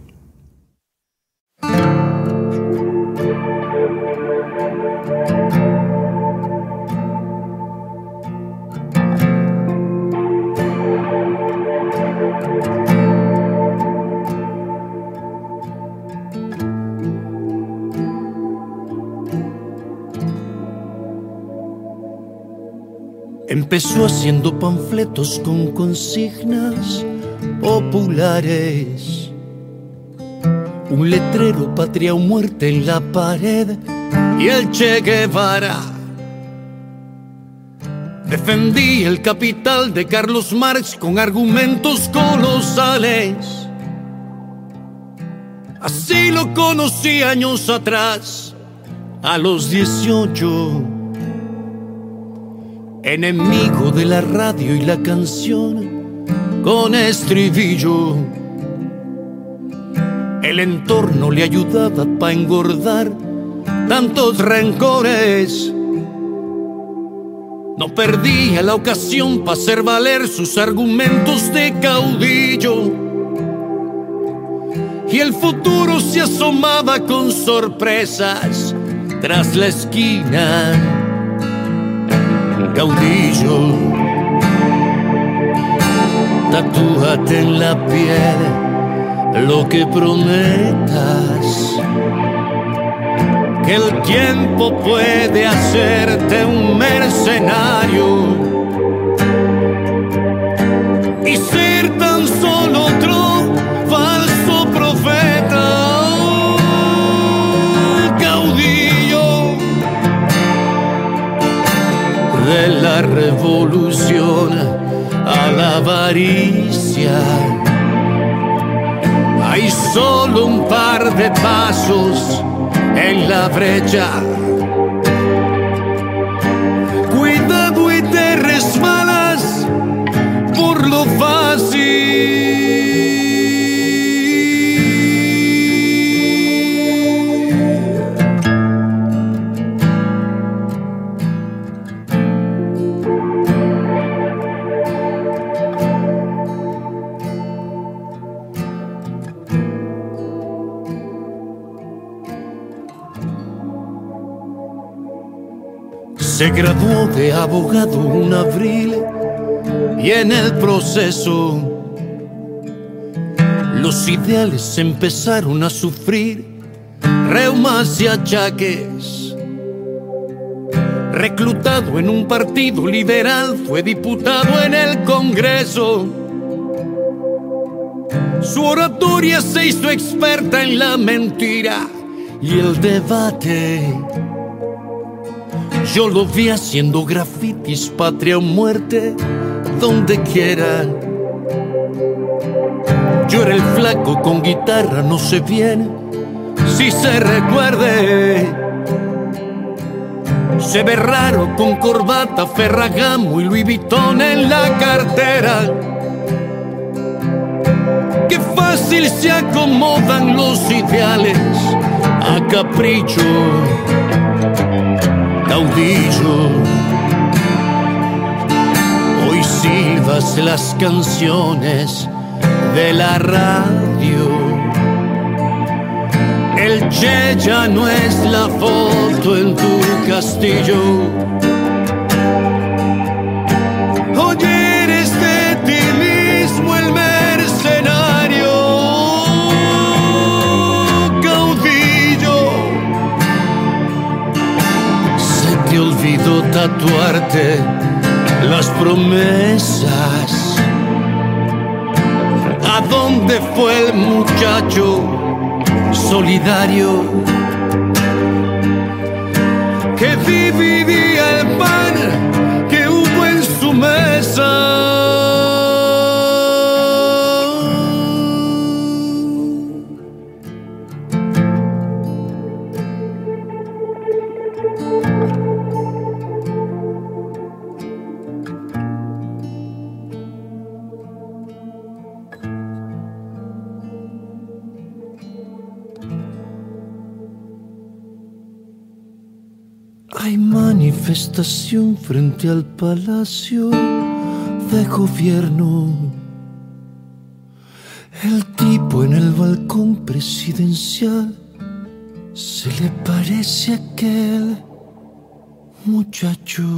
Empezó haciendo panfletos con consignas populares, un letrero patria o muerte en la pared y el Che Guevara. Defendí el Capital de Carlos Marx con argumentos colosales. Así lo conocí años atrás, a los 18. Enemigo de la radio y la canción con estribillo. El entorno le ayudaba pa' engordar tantos rencores. No perdía la ocasión pa' hacer valer sus argumentos de caudillo. Y el futuro se asomaba con sorpresas tras la esquina. Caudillo, tatúate en la piel lo que prometas, que el tiempo puede hacerte un mercenario y ser tan solo otro falso profeta. Caudillo de la revolución a la avaricia, hay solo un par de pasos en la brecha. Cuidado y te resbalas por lo fácil. Se graduó de abogado un abril y en el proceso los ideales empezaron a sufrir reumas y achaques. Reclutado en un partido liberal, fue diputado en el Congreso. Su oratoria se hizo experta en la mentira y el debate. Yo lo vi haciendo grafitis, patria o muerte, donde quiera. Yo era el flaco con guitarra, no sé bien si se recuerde. Se ve raro con corbata, Ferragamo y Louis Vuitton en la cartera. ¿Qué fácil se acomodan los ideales a capricho, caudillo. Hoy silbas las canciones de la radio. El Che ya no es la foto en tu castillo. Hoy eres de ti mismo el mercenario, caudillo. Se te olvidó tatuarte las promesas. ¿A dónde fue el muchacho solidario que dividía el pan que hubo en su mesa? Hay manifestación frente al Palacio de Gobierno. El tipo en el balcón presidencial se le parece a aquel muchacho.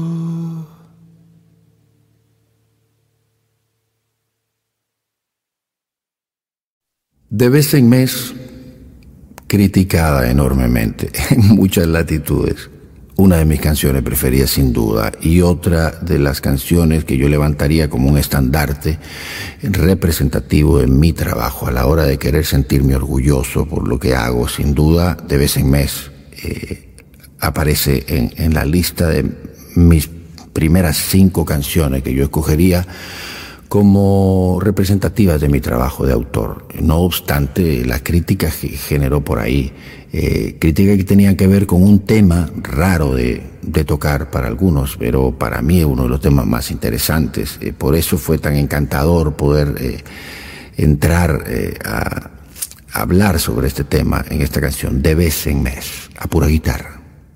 De vez en mes, criticada enormemente en muchas latitudes. Una de mis canciones preferidas sin duda, y otra de las canciones que yo levantaría como un estandarte representativo de mi trabajo a la hora de querer sentirme orgulloso por lo que hago. Sin duda, de vez en mes aparece en la lista de mis primeras 5 canciones que yo escogería como representativas de mi trabajo de autor. No obstante, las críticas que generó por ahí, críticas que tenían que ver con un tema raro de tocar para algunos, pero para mí es uno de los temas más interesantes. Por eso fue tan encantador poder entrar a hablar sobre este tema en esta canción, De vez en mes, a pura guitarra.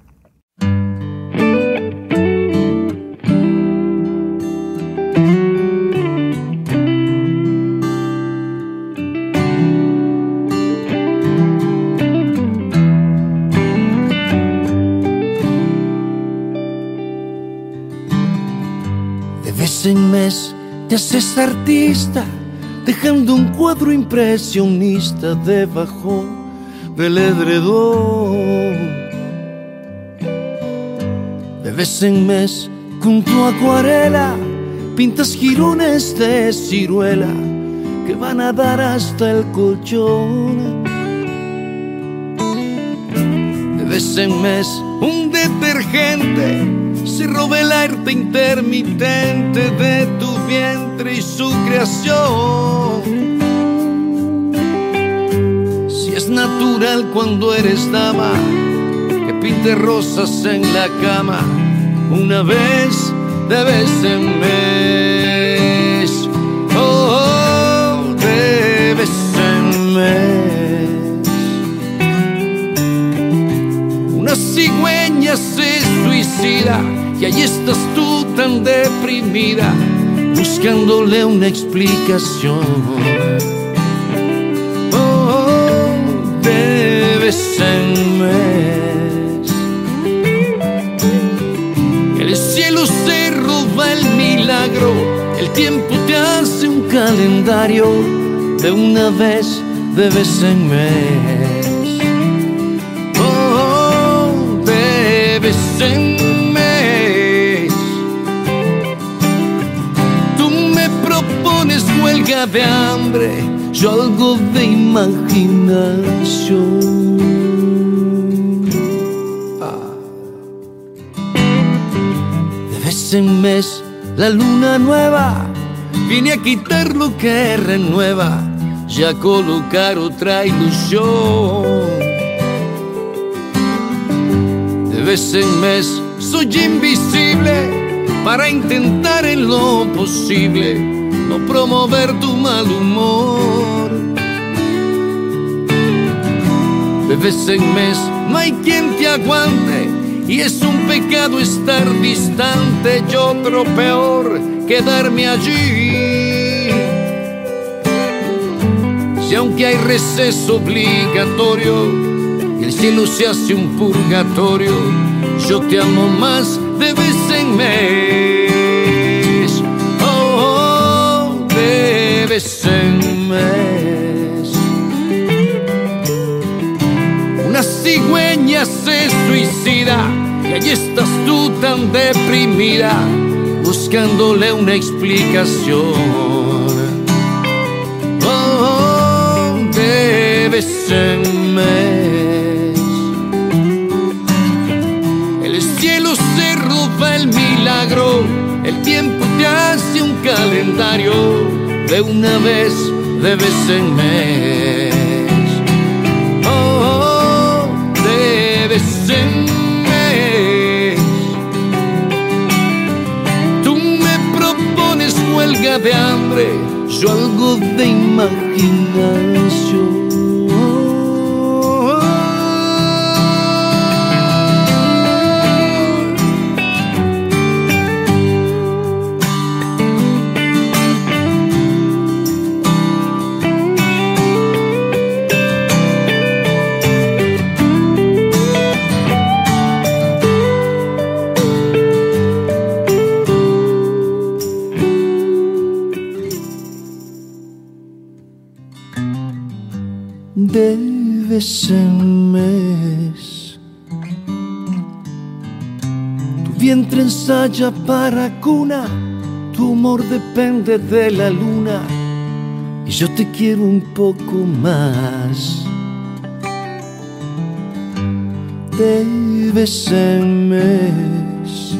En mes te haces artista, dejando un cuadro impresionista debajo del edredón. De vez en mes con tu acuarela pintas jirones de ciruela que van a dar hasta el colchón. De vez en mes un detergente se roba el arte intermitente de tu vientre y su creación. Si es natural cuando eres dama que pinte rosas en la cama una vez de vez en mes. Oh, de vez en mes. Una cigüeña se suicida y ahí estás tú tan deprimida, buscándole una explicación. Oh, de vez en mes. El cielo se roba el milagro, el tiempo te hace un calendario de una vez de vez en mes. Oh, de vez en mes. Huelga de hambre, yo algo de imaginación. De vez en mes la luna nueva viene a quitar lo que renueva y a colocar otra ilusión. De vez en mes soy invisible para intentar en lo posible no promover tu mal humor. vez en mes no hay quien te aguante, y es un pecado estar distante, y otro peor, quedarme allí. Si aunque hay receso obligatorio y el cielo se hace un purgatorio, yo te amo más de vez en mes. Oh, oh, de vez en mes. Una cigüeña se suicida y allí estás tú tan deprimida, buscándole una explicación. De vez en mes. El cielo se roba el milagro, el tiempo te hace un calendario de una vez, de vez en mes. Oh, oh, de vez en mes. Tú me propones huelga de hambre, yo algo de imaginación. De vez en mes. Tu vientre ensaya para cuna, tu amor depende de la luna, y yo te quiero un poco más. De vez en mes.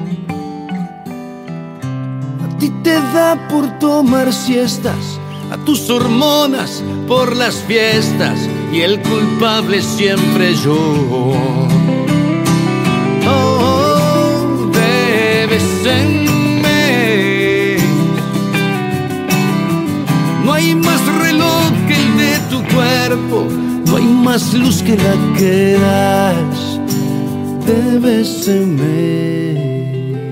A ti te da por tomar siestas, a tus hormonas por las fiestas, y el culpable siempre yo. Oh, de vez en mes. No hay más reloj que el de tu cuerpo, no hay más luz que la que das. De vez en mes.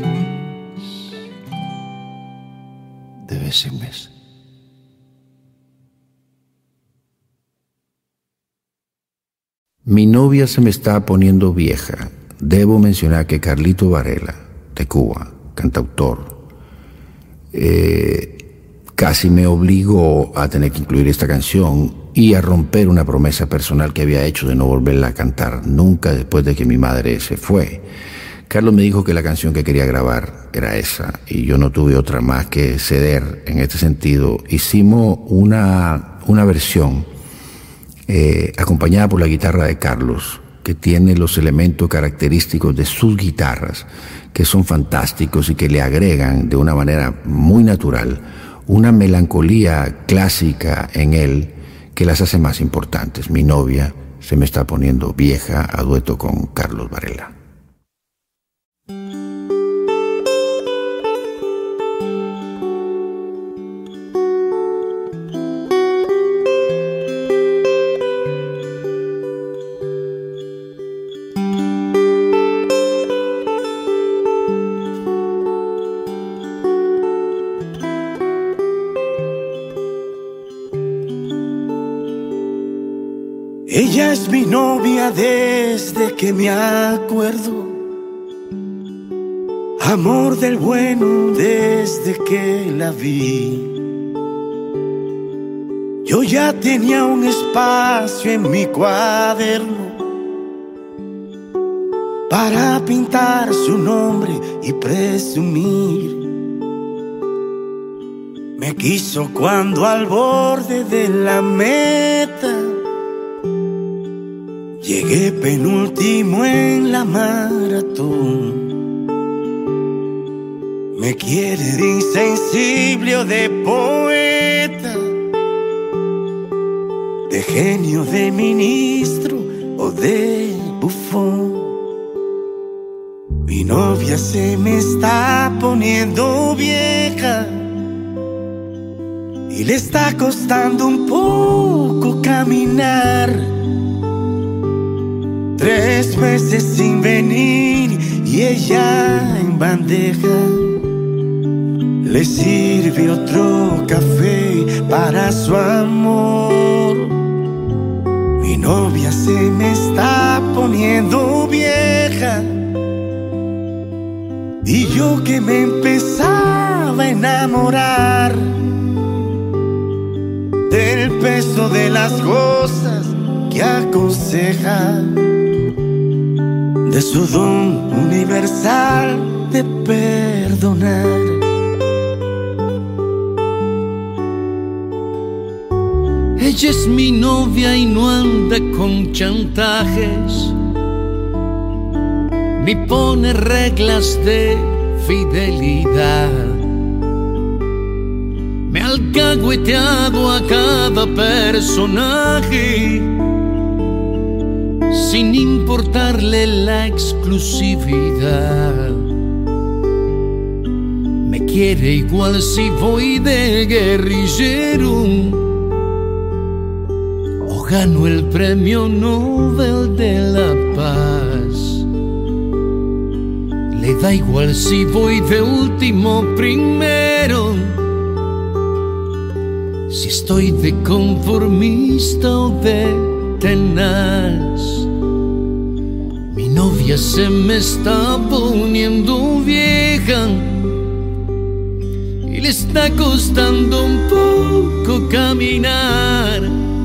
De vez en mes. Mi novia se me está poniendo vieja. Debo mencionar que Carlito Varela, de Cuba, cantautor, casi me obligó a tener que incluir esta canción y a romper una promesa personal que había hecho de no volverla a cantar nunca después de que mi madre se fue. Carlos me dijo que la canción que quería grabar era esa, y yo no tuve otra más que ceder en este sentido. Hicimos una versión acompañada por la guitarra de Carlos, que tiene los elementos característicos de sus guitarras, que son fantásticos y que le agregan de una manera muy natural una melancolía clásica en él que las hace más importantes. Mi novia se me está poniendo vieja, a dueto con Carlos Varela. Ella es mi novia desde que me acuerdo, amor del bueno desde que la vi. Yo ya tenía un espacio en mi cuaderno para pintar su nombre y presumir. Me quiso cuando al borde de la meta llegué penúltimo en la maratón. Me quiere de insensible o de poeta, de genio, de ministro o de bufón. Mi novia se me está poniendo vieja y le está costando un poco caminar. 3 meses sin venir y ella en bandeja le sirve otro café para su amor. Mi novia se me está poniendo vieja y yo que me empezaba a enamorar del peso de las cosas que aconseja, de su don universal de perdonar. Ella es mi novia y no anda con chantajes, ni pone reglas de fidelidad. Me ha alcahueteado a cada personaje sin importarle la exclusividad. Me quiere igual si voy de guerrillero o gano el premio Nobel de la Paz. Le da igual si voy de último primero, si estoy de conformista o de tenaz. Mi novia se me está poniendo vieja y le está costando un poco caminar.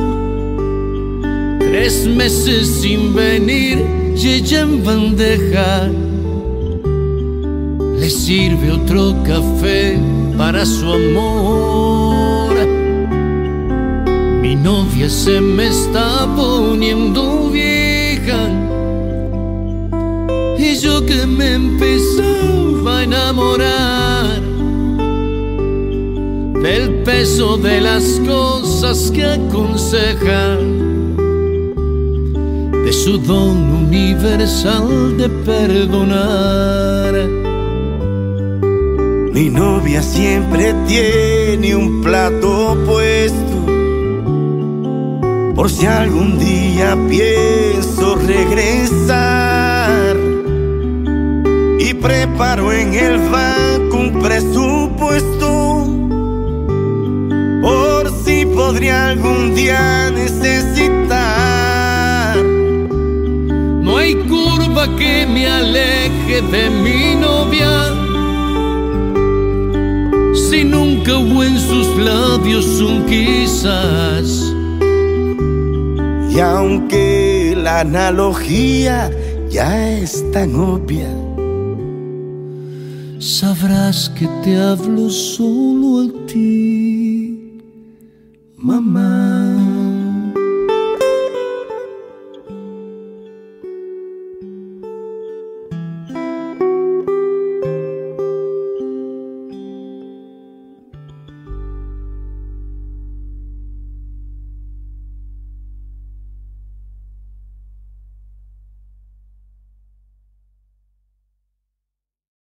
3 meses sin venir y ella en bandeja le sirve otro café para su amor. Mi novia se me está poniendo vieja y yo que me empezaba a enamorar del peso de las cosas que aconseja, de su don universal de perdonar. Mi novia siempre tiene un plato puesto por si algún día pienso regresar, y preparo en el banco un presupuesto por si podría algún día necesitar. No hay curva que me aleje de mi novia, si nunca hubo en sus labios un quizás. Y aunque la analogía ya es tan obvia, sabrás que te hablo solo a ti, mamá.